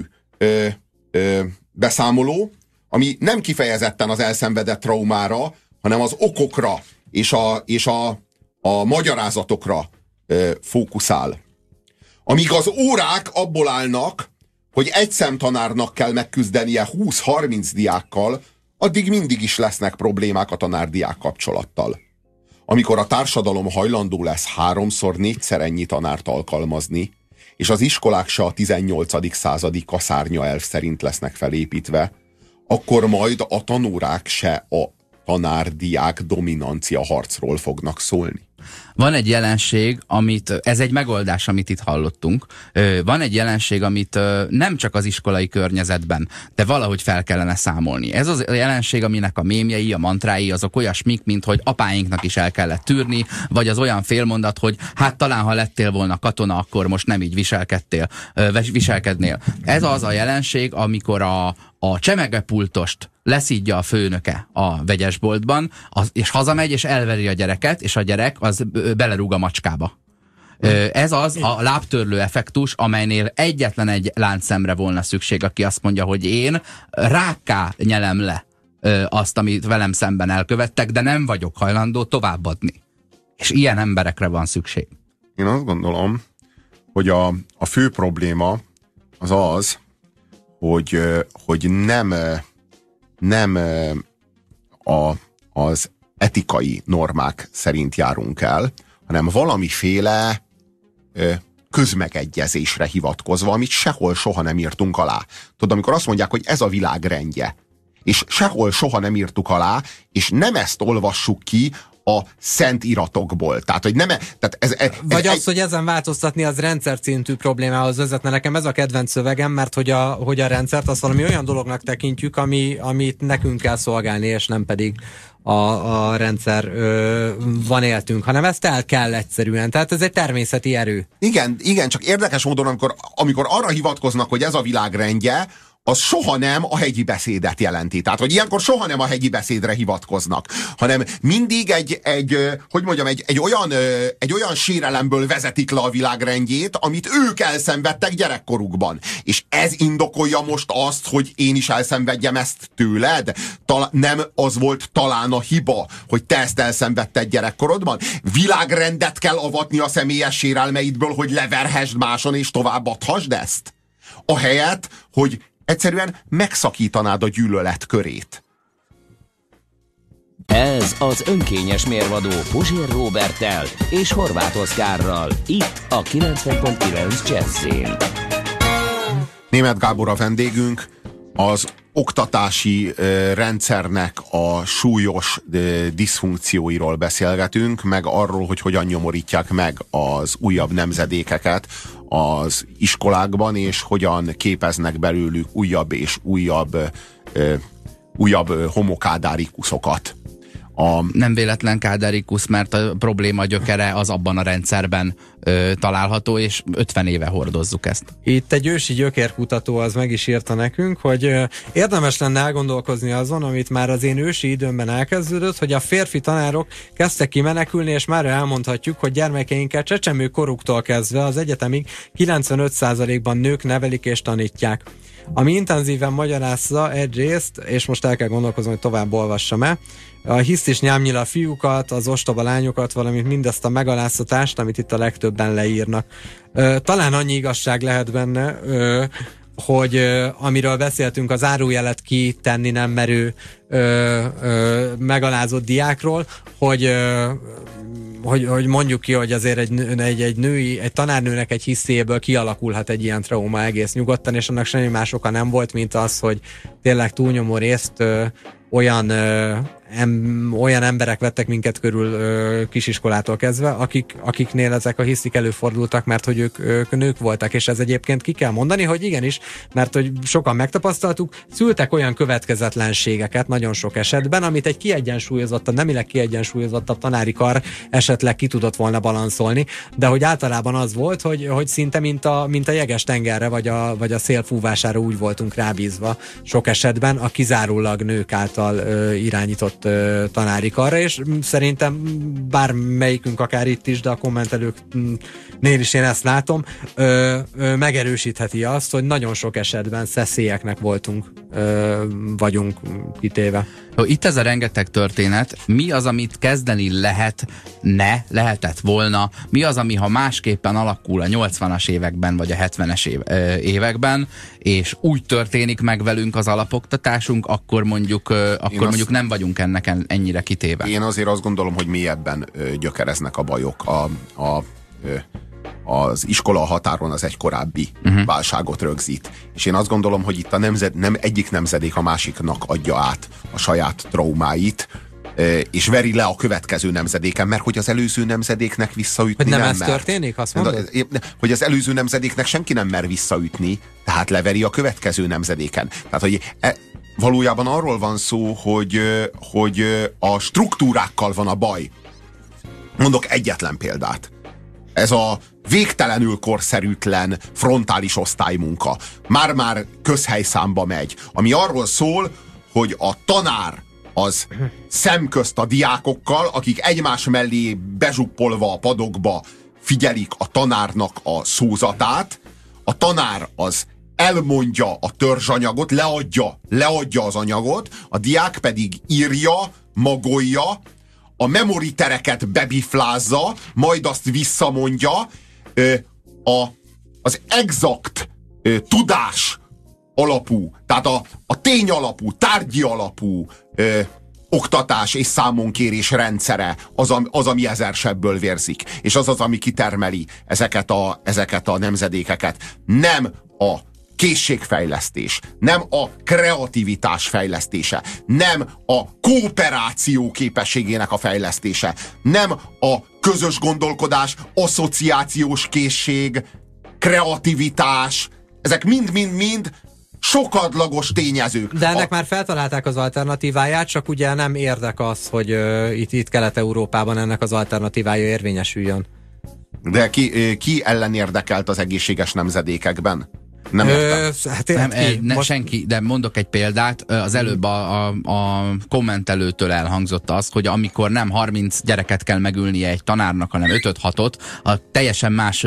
beszámoló, ami nem kifejezetten az elszenvedett traumára, hanem az okokra és a magyarázatokra fókuszál. Amíg az órák abból állnak, hogy egy szemtanárnak kell megküzdenie 20-30 diákkal, addig mindig is lesznek problémák a tanár-diák kapcsolattal. Amikor a társadalom hajlandó lesz 3-4-szer ennyi tanárt alkalmazni, és az iskolák se a 18. századi kaszárnya elv szerint lesznek felépítve, akkor majd a tanórák se a tanár-diák dominancia harcról fognak szólni. Van egy jelenség, ez egy megoldás, amit itt hallottunk. Van egy jelenség, amit nem csak az iskolai környezetben, de valahogy fel kellene számolni. Ez az a jelenség, aminek a mémjei, a mantrái azok olyasmik, mint hogy apáinknak is el kellett tűrni, vagy az olyan félmondat, hogy hát talán ha lettél volna katona, akkor most nem így viselkednél. Ez az a jelenség, amikor a csemegepultost leszídja a főnöke a vegyesboltban, és hazamegy, és elveri a gyereket, és a gyerek az belerúg a macskába. Ez az a lábtörlő effektus, amelynél egyetlen egy láncszemre volna szükség, aki azt mondja, hogy én rákká nyelem le azt, amit velem szemben elkövettek, de nem vagyok hajlandó továbbadni. És ilyen emberekre van szükség. Én azt gondolom, hogy a fő probléma az, hogy nem az etikai normák szerint járunk el, hanem valamiféle közmegegyezésre hivatkozva, amit sehol soha nem írtunk alá. Tudod, amikor azt mondják, hogy ez a világ rendje, és sehol soha nem írtuk alá, és nem ezt olvassuk ki a szent iratokból. Tehát, hogy nem... Vagy az, hogy ezen változtatni, az rendszer szintű problémához vezetne. Nekem ez a kedvenc szövegem, mert hogy a rendszert azt valami olyan dolognak tekintjük, amit nekünk kell szolgálni, és nem pedig a rendszer van éltünk, hanem ezt el kell egyszerűen. Tehát ez egy természeti erő. Igen, csak érdekes módon, amikor arra hivatkoznak, hogy ez a világ rendje, az soha nem a hegyi beszédet jelenti. Tehát, hogy ilyenkor soha nem a hegyi beszédre hivatkoznak, hanem mindig egy olyan sérelemből vezetik le a világrendjét, amit ők elszenvedtek gyerekkorukban. És ez indokolja most azt, hogy én is elszenvedjem ezt tőled? Nem az volt talán a hiba, hogy te ezt elszenvedted gyerekkorodban? Világrendet kell avatni a személyes sérelmeidből, hogy leverhessd máson és továbbadhassd ezt? Ahelyett, hogy egyszerűen megszakítanád a gyűlölet körét. Ez az önkényes mérvadó Puzsér Róberttel és Horváth Oszkárral. Itt a 90.9 Jazzin. Németh Gábor a vendégünk. Az oktatási rendszernek a súlyos diszfunkcióiról beszélgetünk, meg arról, hogy hogyan nyomorítják meg az újabb nemzedékeket az iskolákban, és hogyan képeznek belőlük újabb és újabb homokádárikuszokat. Nem véletlen kádárikus, mert a probléma gyökere az abban a rendszerben található, és 50 éve hordozzuk ezt. Itt egy ősi gyökérkutató az meg is írta nekünk, hogy érdemes lenne elgondolkozni azon, amit már az én ősi időmben elkezdődött, hogy a férfi tanárok kezdtek kimenekülni, és már elmondhatjuk, hogy gyermekeinket csecsemő koruktól kezdve az egyetemig 95%-ban nők nevelik és tanítják. Ami intenzíven magyarázza egyrészt, és most el kell gondolkozni, hogy tovább olvassam-e, a hisztis nyámnyila fiúkat, az ostoba lányokat, valamint mindezt a megaláztatást, amit itt a legtöbben leírnak. Talán annyi igazság lehet benne, hogy amiről beszéltünk, az árujelet kitenni nem merő megalázott diákról, hogy mondjuk ki, hogy azért egy tanárnőnek egy hiszéből kialakulhat egy ilyen trauma egész nyugodtan, és annak semmi más oka nem volt, mint az, hogy tényleg túlnyomó részt olyan emberek vettek minket körül kisiskolától kezdve, akiknél ezek a hiszik előfordultak, mert hogy ők nők voltak, és ez egyébként ki kell mondani, hogy igenis, mert hogy sokan megtapasztaltuk, szültek olyan következetlenségeket nagyon sok esetben, amit egy kiegyensúlyozottabb, nemileg kiegyensúlyozottabb tanári kar esetleg ki tudott volna balanszolni, de hogy általában az volt, hogy szinte mint a jeges tengerre, vagy a szél fúvására úgy voltunk rábízva sok esetben a kizárólag nők által irányított tanári karra, és szerintem bármelyikünk, akár itt is, de a kommentelőknél is én ezt látom, megerősítheti azt, hogy nagyon sok esetben szeszélyeknek vagyunk kitéve. Itt ez a rengeteg történet, mi az, amit kezdeni lehetett volna, mi az, ami ha másképpen alakul a 80-as években, vagy a 70-es években, és úgy történik meg velünk az alapoktatásunk, akkor mondjuk nem vagyunk ennek ennyire kitéve. Én azért azt gondolom, hogy mélyebben gyökereznek a bajok. Az iskola a határon az egy korábbi válságot rögzít. És én azt gondolom, hogy itt nem egyik nemzedék a másiknak adja át a saját traumáit, és veri le a következő nemzedéken, mert hogy az előző nemzedéknek visszaütni hogy nem ez mert. történik, azt mondod? Hogy az előző nemzedéknek senki nem mer visszaütni, tehát leveri a következő nemzedéken. Tehát, hogy valójában arról van szó, hogy a struktúrákkal van a baj. Mondok egyetlen példát. Ez a végtelenül korszerűtlen frontális osztálymunka már-már közhelyszámba megy, ami arról szól, hogy a tanár az szemközt a diákokkal, akik egymás mellé bezsuppolva a padokba figyelik a tanárnak a szózatát, a tanár az elmondja a törzsanyagot, leadja az anyagot, a diák pedig írja, magolja, a memoritereket bebiflázza, majd azt visszamondja, az exakt tudás alapú, tehát a tény alapú, tárgyi alapú oktatás és számonkérés rendszere az, ami ezersebből vérzik. És az, ami kitermeli ezeket a nemzedékeket. Nem a készségfejlesztés, nem a kreativitás fejlesztése, nem a kooperáció képességének a fejlesztése, nem a közös gondolkodás, asszociációs készség, kreativitás, ezek mind sokadlagos tényezők. De ennek már feltalálták az alternatíváját, csak ugye nem érdek az, hogy itt Kelet-Európában ennek az alternatívája érvényesüljön. De ki ellen érdekelt az egészséges nemzedékekben? Nem most... senki, de mondok egy példát. Az előbb a kommentelőtől elhangzott az, hogy amikor nem 30 gyereket kell megülnie egy tanárnak, hanem 5-6-ot, a teljesen más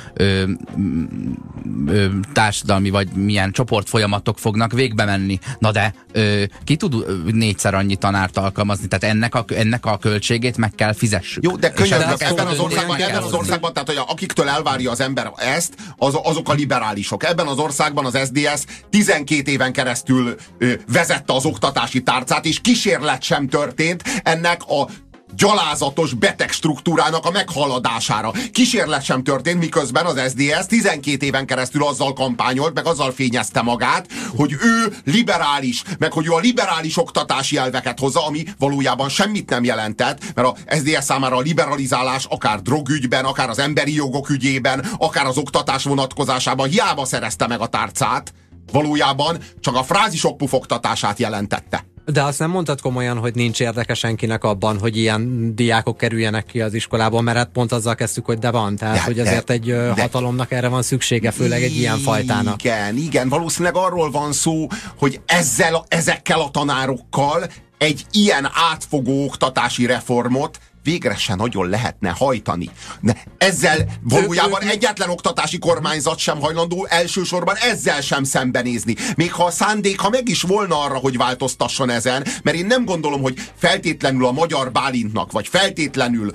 társadalmi vagy milyen csoportfolyamatok fognak végbe menni. Na de ki tud 4-szer annyi tanárt alkalmazni? Tehát ennek a költségét meg kell fizessük. Jó, de könnyen ebben az országban, tehát hogy akiktől elvárja az ember ezt, azok a liberálisok. Ebben az országban az SZDSZ 12 éven keresztül vezette az oktatási tárcát, és kísérlet sem történt ennek a gyalázatos beteg struktúrának a meghaladására. Kísérlet sem történt, miközben az SZDSZ 12 éven keresztül azzal kampányolt, meg azzal fényezte magát, hogy ő liberális, meg hogy ő a liberális oktatási elveket hozza, ami valójában semmit nem jelentett, mert a SZDSZ számára a liberalizálás akár drogügyben, akár az emberi jogok ügyében, akár az oktatás vonatkozásában hiába szerezte meg a tárcát, valójában csak a frázisok pufogtatását jelentette. De azt nem mondtad komolyan, hogy nincs érdeke senkinek abban, hogy ilyen diákok kerüljenek ki az iskolából, mert hát pont azzal kezdtük, hogy de van. Tehát, hogy azért egy hatalomnak erre van szüksége, főleg egy ilyen fajtának. Igen, valószínűleg arról van szó, hogy ezekkel a tanárokkal egy ilyen átfogó oktatási reformot végre se nagyon lehetne hajtani. De ezzel valójában egyetlen oktatási kormányzat sem hajlandó elsősorban ezzel sem szembenézni. Még ha a szándéka meg is volna arra, hogy változtasson ezen, mert én nem gondolom, hogy feltétlenül a Magyar Bálintnak, vagy feltétlenül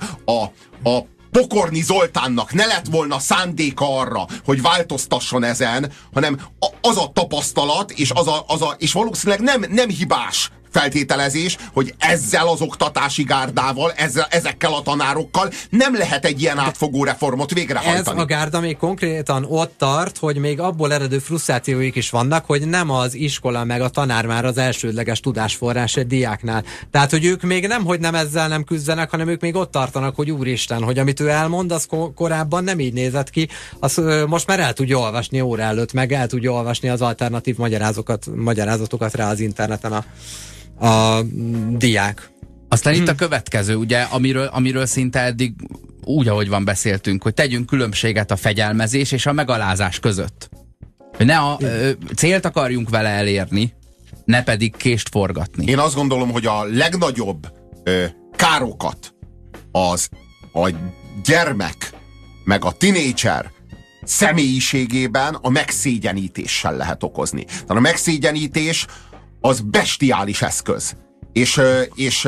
a Pokorni Zoltánnak ne lett volna szándéka arra, hogy változtasson ezen, hanem az a tapasztalat, és valószínűleg nem hibás feltételezés, hogy ezzel az oktatási gárdával, ezekkel a tanárokkal nem lehet egy ilyen átfogó reformot végrehajtani. Ez a gárda még konkrétan ott tart, hogy még abból eredő frusztrációik is vannak, hogy nem az iskola meg a tanár már az elsődleges tudásforrás egy diáknál. Tehát, hogy ők még nem ezzel nem küzdenek, hanem ők még ott tartanak, hogy úristen, hogy amit ő elmond, az korábban nem így nézett ki, az most már el tudja olvasni óra előtt, meg el tudja olvasni az alternatív magyarázatokat rá az interneten a diák. Aztán itt a következő, ugye, amiről szinte eddig úgy, ahogy van beszéltünk, hogy tegyünk különbséget a fegyelmezés és a megalázás között. Ne a célt akarjunk vele elérni, ne pedig kést forgatni. Én azt gondolom, hogy a legnagyobb károkat a gyermek meg a tinédzser személyiségében a megszégyenítéssel lehet okozni. Tehát a megszégyenítés az bestiális eszköz. És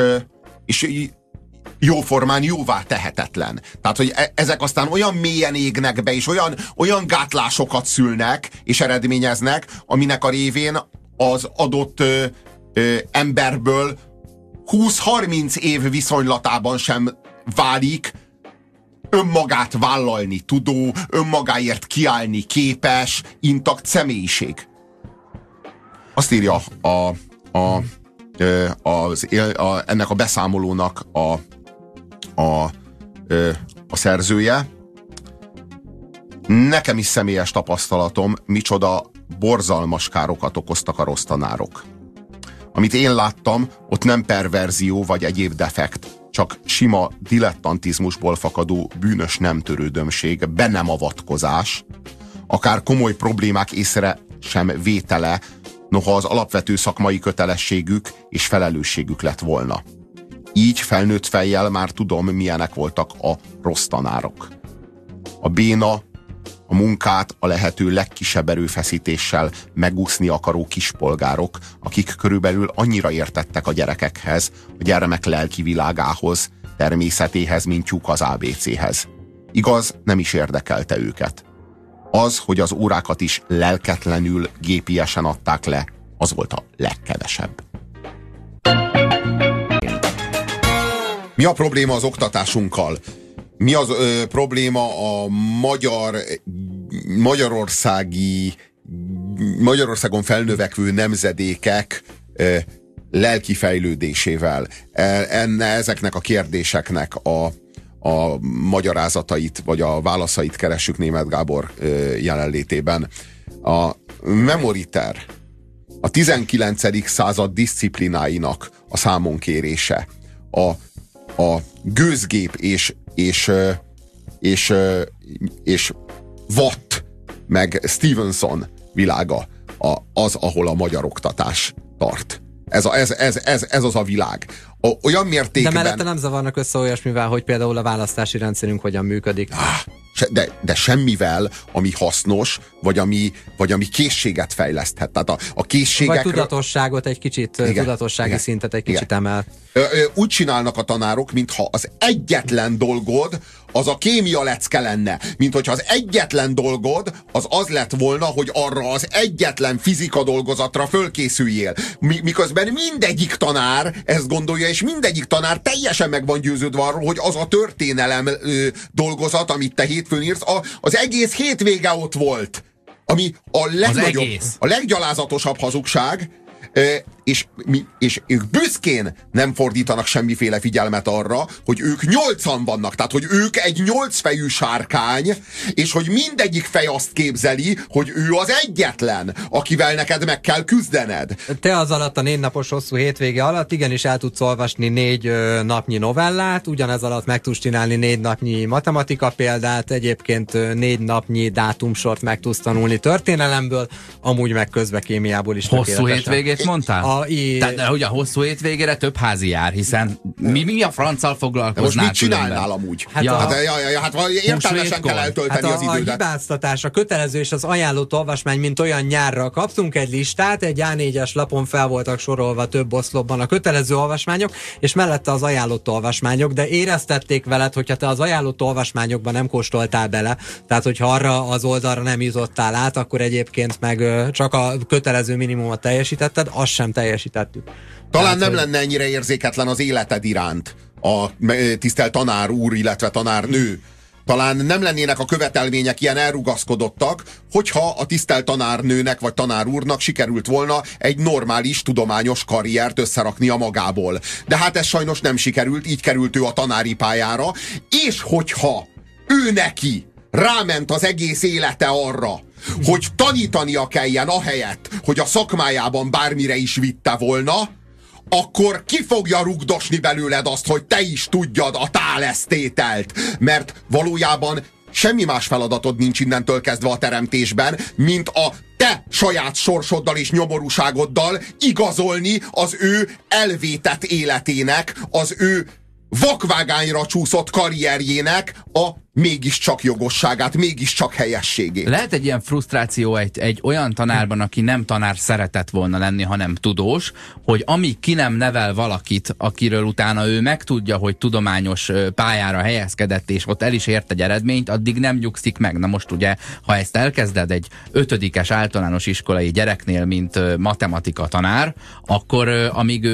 jóformán jóvá tehetetlen. Tehát, hogy ezek aztán olyan mélyen égnek be, és olyan gátlásokat szülnek, és eredményeznek, aminek a révén az adott emberből 20-30 év viszonylatában sem válik önmagát vállalni tudó, önmagáért kiállni képes, intakt személyiség. Azt írja a ennek a beszámolónak a szerzője. Nekem is személyes tapasztalatom, micsoda borzalmas károkat okoztak a rossz tanárok. Amit én láttam, ott nem perverzió vagy egyéb defekt, csak sima dilettantizmusból fakadó bűnös nem törődömség, be nem avatkozás, akár komoly problémák észre sem vétele, noha az alapvető szakmai kötelességük és felelősségük lett volna. Így felnőtt fejjel már tudom, milyenek voltak a rossz tanárok. A béna, a munkát a lehető legkisebb erőfeszítéssel megúszni akaró kispolgárok, akik körülbelül annyira értettek a gyerekekhez, a gyermek lelki világához, természetéhez, mint tyúk az ABC-hez. Igaz, nem is érdekelte őket. Az, hogy az órákat is lelketlenül, gépiesen adták le, az volt a legkevesebb. Mi a probléma az oktatásunkkal? Mi az probléma a Magyarországon felnövekvő nemzedékek lelki fejlődésével? Ezeknek a kérdéseknek a magyarázatait, vagy a válaszait keressük Németh Gábor jelenlétében. A memoriter, a 19. század diszciplináinak a számonkérése, a gőzgép és Watt meg Stevenson világa az, ahol a magyar oktatás tart. Ez az a világ. Olyan mértékben... De mellette nem zavarnak össze olyasmivel, hogy például a választási rendszerünk hogyan működik. De semmivel, ami hasznos, vagy ami készséget fejleszthet. Tehát a készségekről... Vagy tudatosságot egy kicsit, igen, tudatossági igen, szintet egy kicsit igen, emel. Úgy csinálnak a tanárok, mintha az egyetlen dolgod az a kémia lecke lenne. Mint hogyha az egyetlen dolgod az lett volna, hogy arra az egyetlen fizika dolgozatra fölkészüljél. Miközben mindegyik tanár ezt gondolja, és mindegyik tanár teljesen meg van győződve arról, hogy az a történelem dolgozat, amit te hétfőn írsz, az egész hétvége ott volt. Ami a leggyalázatosabb hazugság, és ők büszkén nem fordítanak semmiféle figyelmet arra, hogy ők 8-an vannak, tehát hogy ők egy 8 fejű sárkány, és hogy mindegyik fej azt képzeli, hogy ő az egyetlen, akivel neked meg kell küzdened. Te az alatt a 4 napos hosszú hétvége alatt igenis el tudsz olvasni 4 napnyi novellát, ugyanez alatt meg tudsz csinálni 4 napnyi matematika példát, egyébként 4 napnyi dátumsort meg tudsz tanulni történelemből, amúgy meg közbe kémiából is. Hosszú hétvégét mondtál? Tehát ugye a hosszú hétvégére több házi jár, hiszen mi a franccal foglalkoznál? Most mit csinálnál amúgy? Hát értelmesen kell eltölteni az idődet. A hibáztatás, a kötelező és az ajánlott olvasmány, mint olyan nyárra kaptunk egy listát, egy A4-es lapon fel voltak sorolva több oszlopban a kötelező olvasmányok, és mellette az ajánlott olvasmányok, de éreztették veled, hogyha te az ajánlott olvasmányokban nem kóstoltál bele, tehát hogyha arra az oldalra nem jutottál át, akkor egyébként meg csak a kötelező minimumot teljesítetted, azt sem teljesítettük. Talán nem lenne ennyire érzéketlen az életed iránt a tisztelt tanár úr, illetve tanárnő. Talán nem lennének a követelmények ilyen elrugaszkodottak, hogyha a tisztelt tanárnőnek vagy tanárúrnak sikerült volna egy normális, tudományos karriert összeraknia magából. De hát ez sajnos nem sikerült, így került ő a tanári pályára, és hogyha ő neki ráment az egész élete arra, hogy tanítania kelljen ahelyett, hogy a szakmájában bármire is vitte volna, akkor ki fogja rugdosni belőled azt, hogy te is tudjad a tálesztételt. Mert valójában semmi más feladatod nincs innentől kezdve a teremtésben, mint a te saját sorsoddal és nyomorúságoddal igazolni az ő elvétett életének, az ő vakvágányra csúszott karrierjének a mégiscsak jogosságát, mégiscsak helyességét. Lehet egy ilyen frusztráció egy olyan tanárban, aki nem tanár szeretett volna lenni, hanem tudós, hogy amíg ki nem nevel valakit, akiről utána ő megtudja, hogy tudományos pályára helyezkedett, és ott el is ért egy eredményt, addig nem nyugszik meg. Na most ugye, ha ezt elkezded egy 5-es általános iskolai gyereknél, mint matematika tanár, akkor amíg ő a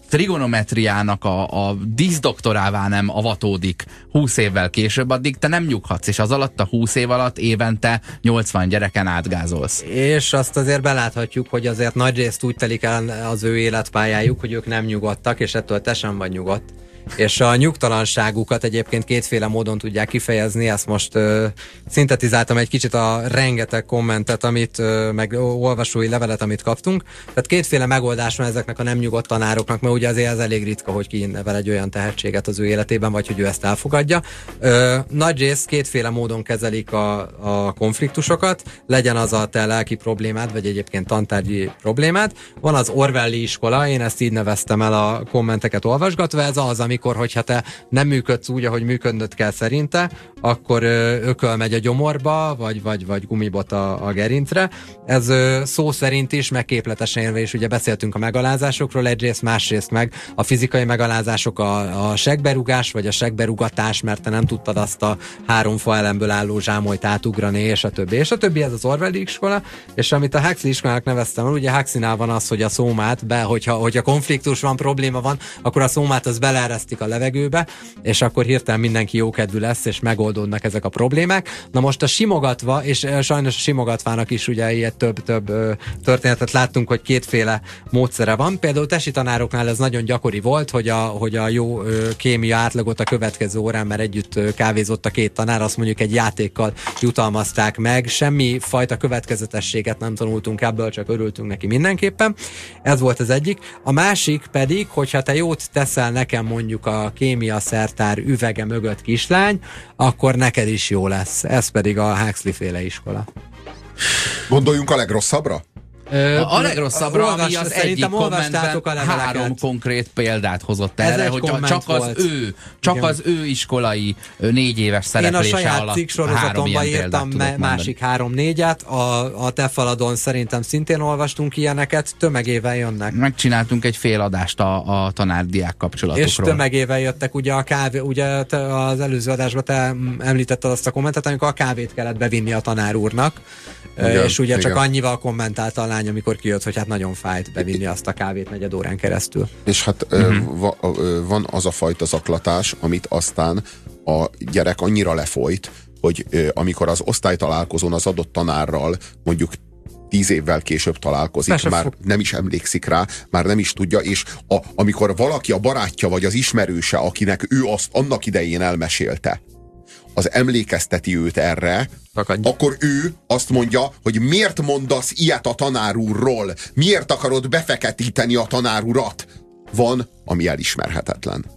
trigonometriának a díszdoktorává nem avatódik 20 évvel később, addig te nem nyughatsz, és az alatt a 20 év alatt évente 80 gyereken átgázolsz. És azt azért beláthatjuk, hogy azért nagyrészt úgy telik el az ő életpályájuk, hogy ők nem nyugodtak, és ettől te sem vagy nyugodt. És a nyugtalanságukat egyébként kétféle módon tudják kifejezni, ezt most szintetizáltam egy kicsit a rengeteg kommentet, meg olvasói levelet, amit kaptunk. Tehát kétféle megoldás van ezeknek a nem nyugodt tanároknak, mert ugye azért ez elég ritka, hogy kinevel egy olyan tehetséget az ő életében, vagy hogy ő ezt elfogadja. Nagyrészt kétféle módon kezelik a konfliktusokat, legyen az a te lelki problémád, vagy egyébként tantárgyi problémád. Van az Orwelli iskola, én ezt így neveztem el a kommenteket olvasgatva, ez az, amikor, hogyha te nem működsz úgy, ahogy működnöd kell szerinte, akkor ököl megy a gyomorba, vagy gumibot a gerincre. Ez szó szerint is, meg képletesen élve is, ugye beszéltünk a megalázásokról egyrészt, másrészt meg a fizikai megalázások, a seggberugás, vagy a seggberugatás, mert te nem tudtad azt a 3 faelemből álló zsámolyt átugrani, és a többi. És a többi, ez az Orwelli iskola, és amit a Huxley iskolának neveztem el, ugye Huxleynál van az, hogy a szómát, hogyha konfliktus van, probléma van, akkor a szómát az beleeresztik a levegőbe, és akkor hirtelen mindenki jókedvű lesz, és megoldódnak ezek a problémák. Na most a simogatva, és sajnos a simogatvának is ugye ilyen több történetet láttunk, hogy kétféle módszere van. Például tesi tanároknál ez nagyon gyakori volt, hogy a jó kémia átlagot a következő órán, mert együtt kávézott a 2 tanár, azt mondjuk egy játékkal jutalmazták meg. Semmi fajta következetességet nem tanultunk ebből, csak örültünk neki mindenképpen. Ez volt az egyik. A másik pedig, hogyha te jót teszel nekem mondjuk a kémia szertár üvege mögött kislány, akkor neked is jó lesz. Ez pedig a Huxley-féle iskola. Gondoljunk a legrosszabbra? A legrosszabbra, ami az egyik kommentben 3 konkrét példát hozott erre, hogy csak az ő iskolai 4 éves szereplése alatt 3 ilyen példát. Én a saját cikksorozatomban írtam másik 3-4-et, a te faladon szerintem szintén olvastunk ilyeneket, tömegével jönnek. Megcsináltunk egy fél adást a tanár-diák kapcsolatokról. És tömegével jöttek, ugye ugye az előző adásban te említetted azt a kommentet, amikor a kávét kellett bevinni a tanár úrnak, és ugye csak annyival kommentálta a lány, amikor kijött, hogy hát nagyon fájt bevinni azt a kávét 4 órán keresztül. És hát van az a fajta zaklatás, amit aztán a gyerek annyira lefolyt, hogy amikor az osztálytalálkozón az adott tanárral mondjuk 10 évvel később találkozik, persze, már nem is emlékszik rá, már nem is tudja, és amikor valaki a barátja vagy az ismerőse, akinek ő azt annak idején elmesélte, az emlékezteti őt erre, akkor ő azt mondja, hogy miért mondasz ilyet a tanár úrról? Miért akarod befeketíteni a tanár urat? Van, ami elismerhetetlen.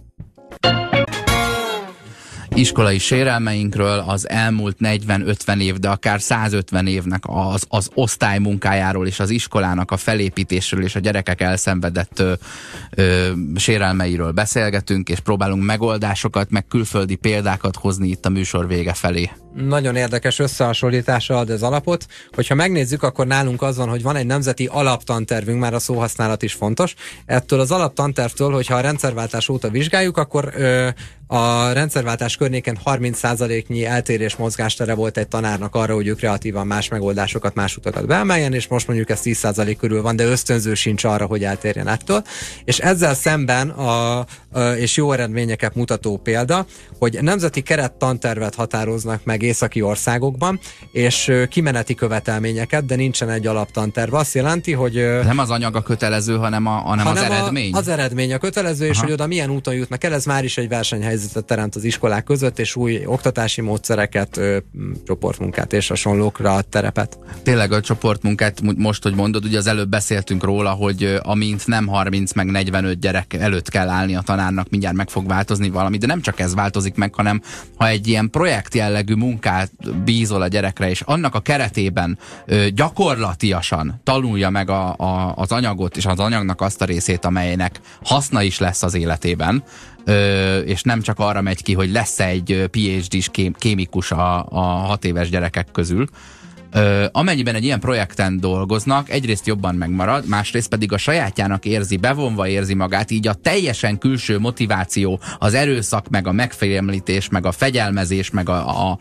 Iskolai sérelmeinkről, az elmúlt 40-50 év, de akár 150 évnek az osztálymunkájáról és az iskolának a felépítésről és a gyerekek elszenvedett sérelmeiről beszélgetünk, és próbálunk megoldásokat, meg külföldi példákat hozni itt a műsor vége felé. Nagyon érdekes összehasonlításra ad az alapot. Hogyha megnézzük, akkor nálunk az van, hogy van egy nemzeti alaptantervünk, már a szóhasználat is fontos. Ettől az alaptantervtől, hogyha a rendszerváltás óta vizsgáljuk, akkor a rendszerváltás környéken 30%-nyi eltérés mozgástere volt egy tanárnak arra, hogy ő kreatívan más megoldásokat, más utakat beemeljen, és most mondjuk ez 10% körül van, de ösztönző sincs arra, hogy eltérjen ettől. És ezzel szemben és jó eredményeket mutató példa, hogy nemzeti kerettantervet határoznak meg északi országokban, és kimeneti követelményeket, de nincsen egy alaptanterv. Azt jelenti, hogy... Nem az anyag a kötelező, hanem az eredmény? Az eredmény a kötelező, és hogy oda milyen úton jutnak el, ez már is egy versenyhelyzetet teremt az iskolák között, és új oktatási módszereket, csoportmunkát és hasonlókra ad terepet. Tényleg a csoportmunkát most, hogy mondod, ugye az előbb beszéltünk róla, hogy amint nem 30 meg 45 gyerek előtt kell állni a tanárnak, mindjárt meg fog változni valami, de nem csak ez változik meg, hanem ha egy ilyen projekt jellegű munkát bízol a gyerekre, és annak a keretében gyakorlatiasan tanulja meg az anyagot, és az anyagnak azt a részét, amelynek haszna is lesz az életében, és nem csak arra megy ki, hogy lesz egy PhD-s kémikus a 6 éves gyerekek közül, Amennyiben egy ilyen projekten dolgoznak, egyrészt jobban megmarad, másrészt pedig a sajátjának érzi, bevonva érzi magát, így a teljesen külső motiváció, az erőszak, meg a megfélemlítés, meg a fegyelmezés, meg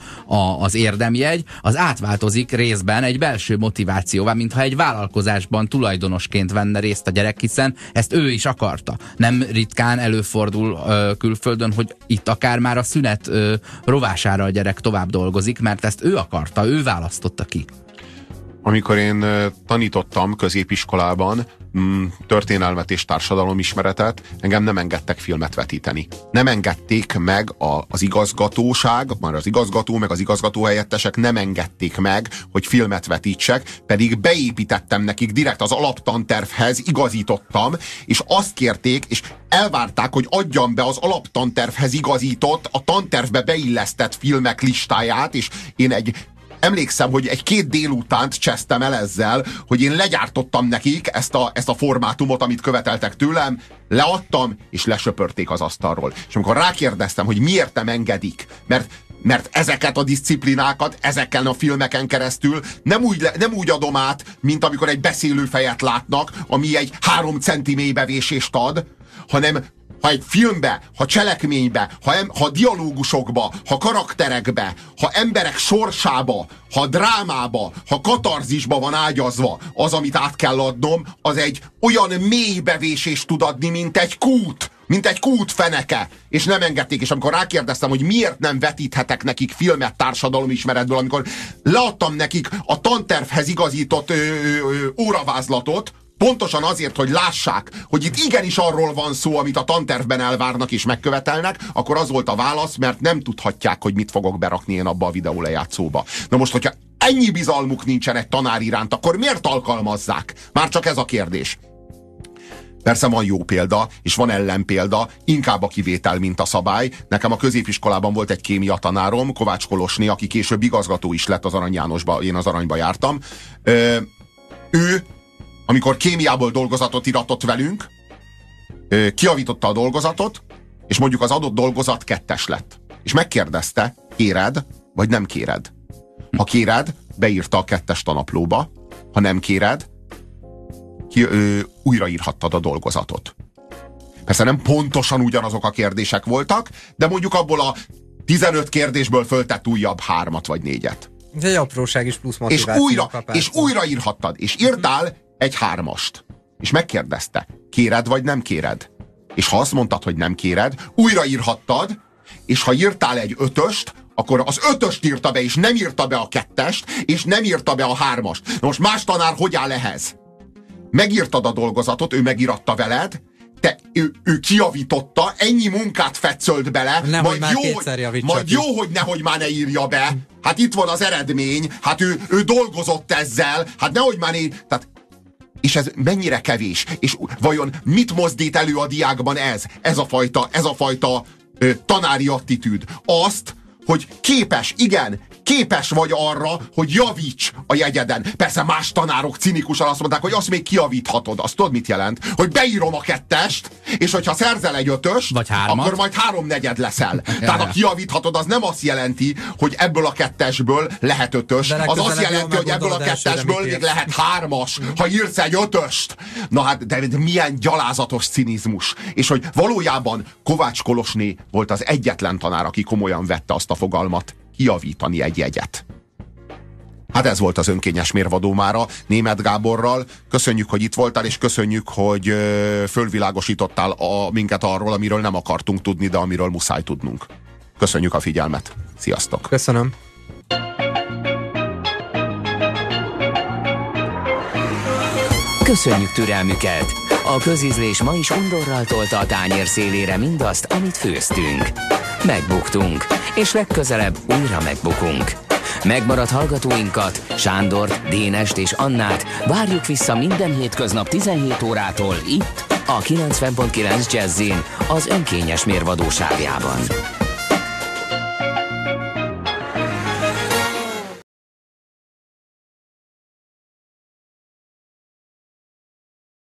az érdemjegy, az átváltozik részben egy belső motivációvá, mintha egy vállalkozásban tulajdonosként venne részt a gyerek, hiszen ezt ő is akarta. Nem ritkán előfordul külföldön, hogy itt akár már a szünet rovására a gyerek tovább dolgozik, mert ezt ő akarta, ő választotta ki. Amikor én tanítottam középiskolában történelmet és társadalomismeretet, engem nem engedtek filmet vetíteni. Nem engedték meg az igazgatóság, már az igazgató, meg az igazgatóhelyettesek nem engedték meg, hogy filmet vetítsek, pedig beépítettem nekik, direkt az alaptantervhez igazítottam, és azt kérték, és elvárták, hogy adjam be az alaptantervhez igazított, a tantervbe beillesztett filmek listáját, és én emlékszem, hogy egy-két délutánt csesztem el ezzel, hogy én legyártottam nekik ezt a formátumot, amit követeltek tőlem, leadtam, és lesöpörték az asztalról. És amikor rákérdeztem, hogy miért nem engedik, mert ezeket a diszciplinákat, ezeken a filmeken keresztül nem úgy adom át, mint amikor egy beszélőfejet látnak, ami egy 3 centi mélybevésést ad, hanem ha egy filmbe, ha cselekménybe, ha dialógusokba, ha karakterekbe, ha emberek sorsába, ha drámába, ha katarzisba van ágyazva az, amit át kell adnom, az egy olyan mély bevésést tud adni, mint egy kút feneke. És nem engedték, és amikor rákérdeztem, hogy miért nem vetíthetek nekik filmet társadalomismeretből, amikor leadtam nekik a tantervhez igazított óravázlatot, pontosan azért, hogy lássák, hogy itt igenis arról van szó, amit a tantervben elvárnak és megkövetelnek, akkor az volt a válasz, mert nem tudhatják, hogy mit fogok berakni én abba a videólejátszóba. Na most, hogyha ennyi bizalmuk nincsen egy tanár iránt, akkor miért alkalmazzák? Már csak ez a kérdés. Persze van jó példa, és van ellenpélda, inkább a kivétel, mint a szabály. Nekem a középiskolában volt egy kémia tanárom, Kovács Kolosné, aki később igazgató is lett az Arany Jánosba, én az Aranyba jártam. Ő amikor kémiából dolgozatot iratott velünk, kijavította a dolgozatot, és mondjuk az adott dolgozat 2-es lett. És megkérdezte, kéred, vagy nem kéred? Ha kéred, beírta a 2-es tanaplóba, ha nem kéred, újraírhattad a dolgozatot. Persze nem pontosan ugyanazok a kérdések voltak, de mondjuk abból a 15 kérdésből föltett újabb 3-at vagy 4-et. De egy apróság is plusz motiváció. És újraírhattad, és írtál egy 3-ast. És megkérdezte, kéred vagy nem kéred? És ha azt mondtad, hogy nem kéred, újraírhattad, és ha írtál egy 5-öst, akkor az 5-öst írta be, és nem írta be a 2-est, és nem írta be a 3-ast. Na most más tanár hogy áll ehhez? Megírtad a dolgozatot, ő megíratta veled, ő kijavította, ennyi munkát fetszölt bele, majd jó, hogy nehogy már ne írja be. Hát itt van az eredmény, hát ő dolgozott ezzel, hát nehogy már tehát, és ez mennyire kevés? És vajon mit mozdít elő a diákban ez a fajta tanári attitűd? Azt, hogy képes vagy arra, hogy javíts a jegyeden. Persze más tanárok cinikusan azt mondták, hogy azt még kijavíthatod. Azt tudod, mit jelent? Hogy beírom a 2-est, és hogyha szerzel egy 5-öst, akkor majd 3/4 leszel. Tehát a kijavíthatod, az nem azt jelenti, hogy ebből a 2-esből lehet 5-ös. Az azt jelenti, hogy ebből a 2-esből még lehet 3-as, ha írsz egy 5-öst. Na hát, de milyen gyalázatos cinizmus. És hogy valójában Kovács Kolosné volt az egyetlen tanár, aki komolyan vette azt a fogalmat, kijavítani egy jegyet. Hát ez volt az önkényes mérvadó mára Németh Gáborral. Köszönjük, hogy itt voltál, és köszönjük, hogy fölvilágosítottál minket arról, amiről nem akartunk tudni, de amiről muszáj tudnunk. Köszönjük a figyelmet. Sziasztok! Köszönöm. Köszönjük türelmüket! A közízlés ma is undorral tolta a tányér szélére mindazt, amit főztünk. Megbuktunk, és legközelebb újra megbukunk. Megmaradt hallgatóinkat, Sándort, Dénest és Annát várjuk vissza minden hétköznap 17 órától itt, a 90.9 Jazzin, az önkényes mérvadó sávjában.